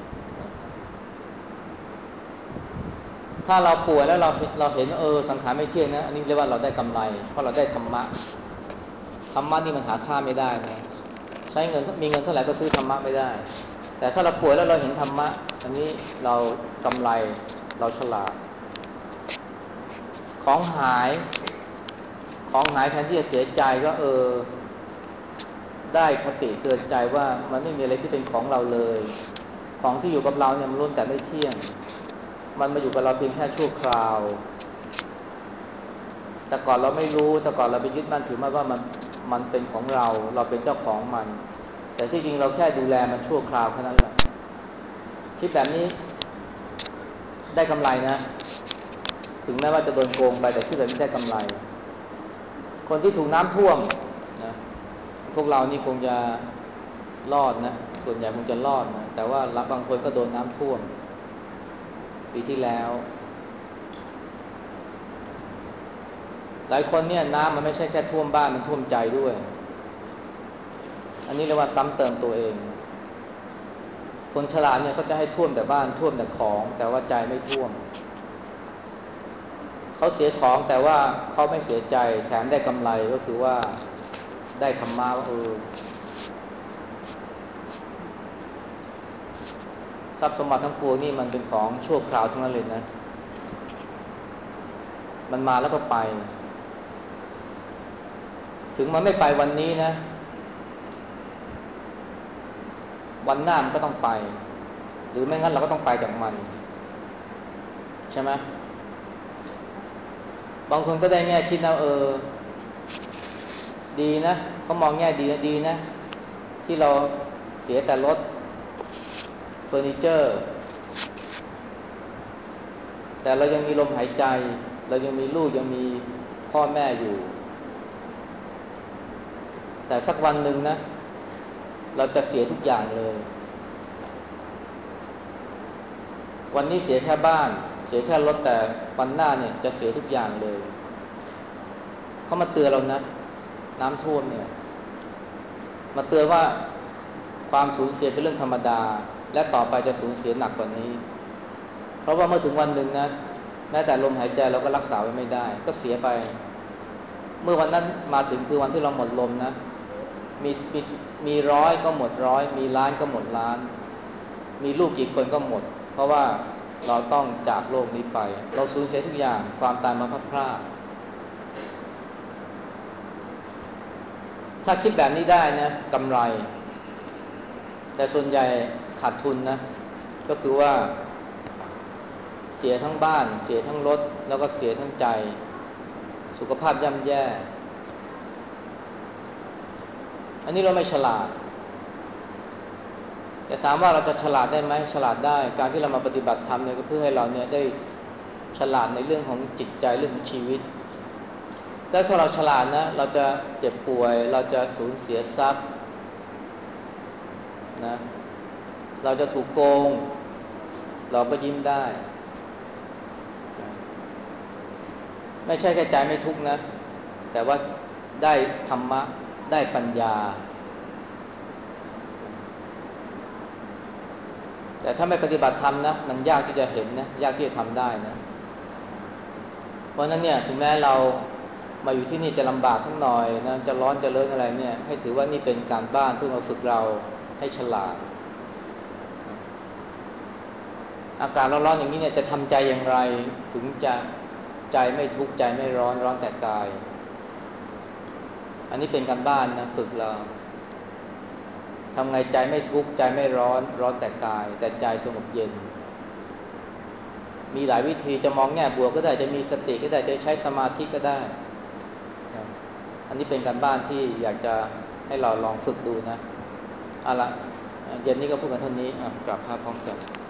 ถ้าเราป่วยแล้วเราเห็นสังขารไม่เที่ยงนะอันนี้เรียกว่าเราได้กำไรเพราะเราได้ธรรมะนี่มันหาค่าไม่ได้นะใช้เงินมีเงินเท่าไหร่ก็ซื้อธรรมะไม่ได้แต่ถ้าเราป่วยแล้วเราเห็นธรรมะอันนี้เรากำไรเราฉลาดของหายแทนที่จะเสียใจก็ได้คติเตือนใจว่ามันไม่มีอะไรที่เป็นของเราเลยของที่อยู่กับเราเนี่ยมันล้วนแต่ไม่เที่ยงมันมาอยู่กับเราเพียงแค่ชั่วคราวแต่ก่อนเราไม่รู้แต่ก่อนเราไปยึดมั่นถือมั่นว่ามันเป็นของเราเป็นเจ้าของมันแต่ที่จริงเราแค่ดูแลมันชั่วคราวแค่นั้นแหละคิดแบบนี้ได้กำไรนะถึงแม้ว่าจะโดนโกงไปแต่คิดแบบนี้ได้กำไรคนที่ถูกน้ำท่วมนะพวกเรานี่คงจะรอดนะส่วนใหญ่คงจะรอดนะแต่ว่าบางคนก็โดนน้ำท่วมปีที่แล้วหลายคนเนี่ยน้ำมันไม่ใช่แค่ท่วมบ้านมันท่วมใจด้วยอันนี้เรียกว่าซ้ำเติมตัวเองคนฉลาดเนี่ยเขาจะให้ท่วมแต่บ้านท่วมแต่ของแต่ว่าใจไม่ท่วมเขาเสียของแต่ว่าเขาไม่เสียใจแถมได้กำไรก็คือว่าได้ธรรมะว่าทรัพย์สมบัติทั้งปวงนี่มันเป็นของชั่วคราวทั้งนั้นเลยนะมันมาแล้วก็ไปถึงมันไม่ไปวันนี้นะวันหน้ามันก็ต้องไปหรือไม่งั้นเราก็ต้องไปจากมันใช่ไหมบางคนก็ได้แง่คิดนะดีนะเขามองแง่ดีนะที่เราเสียแต่รถเฟอร์นิเจอร์แต่เรายังมีลมหายใจเรายังมีลูกยังมีพ่อแม่อยู่แต่สักวันหนึ่งนะเราจะเสียทุกอย่างเลยวันนี้เสียแค่บ้านเสียแค่รถแต่วันหน้าเนี่ยจะเสียทุกอย่างเลยเขามาเตือนเรานะน้ำท่วมเนี่ยมาเตือนว่าความสูญเสียเป็นเรื่องธรรมดาและต่อไปจะสูญเสียหนักกว่านี้เพราะว่าเมื่อถึงวันหนึ่งนะแม้แต่ลมหายใจเราก็รักษาไว้ไม่ได้ก็เสียไปเมื่อวันนั้นมาถึงคือวันที่เราหมดลมนะมีมีมีร้อยก็หมดร้อยมีล้านก็หมดล้านมีลูกกี่คนก็หมดเพราะว่าเราต้องจากโลกนี้ไปเราสูญเสียทุกอย่างความตายมาพัดพรากถ้าคิดแบบนี้ได้นะกำไรแต่ส่วนใหญ่ขาดทุนนะก็คือว่าเสียทั้งบ้านเสียทั้งรถแล้วก็เสียทั้งใจสุขภาพย่ำแย่อันนี้เราไม่ฉลาดแต่ถามว่าเราจะฉลาดได้ไหมฉลาดได้การที่เรามาปฏิบัติธรรมเนี่ยก็เพื่อให้เราเนี่ยได้ฉลาดในเรื่องของจิตใจเรื่องของชีวิตถ้าเราฉลาดนะเราจะเจ็บป่วยเราจะสูญเสียทรัพย์นะเราจะถูกโกงเราก็ยิ้มได้ไม่ใช่แค่ใจไม่ทุกข์นะแต่ว่าได้ธรรมะได้ปัญญาแต่ถ้าไม่ปฏิบัติธรรมนะมันยากที่จะเห็นนะยากที่จะทำได้นะเพราะนั้นเนี่ยถึงแม้เรามาอยู่ที่นี่จะลำบากสักหน่อยนะจะร้อนจะเลิศอะไรเนี่ยให้ถือว่านี่เป็นการบ้านเพื่อมาฝึกเราให้ฉลาดอากาศร้อนๆอย่างนี้เนี่ยจะทำใจอย่างไรถึงจะใจไม่ทุกข์ใจไม่ร้อนร้อนแต่กายอันนี้เป็นการบ้านนะฝึกเราทำไงใจไม่ทุกข์ใจไม่ร้อนร้อนแต่กายแต่ใจสงบเย็นมีหลายวิธีจะมองแง่บวกก็ได้จะมีสติก็ได้จะใช้สมาธิก็ได้นะอันนี้เป็นการบ้านที่อยากจะให้เราลองฝึกดูนะเอาละเย็นนี้ก็พูดกันเท่านี้กลับภาพพร้อมกัน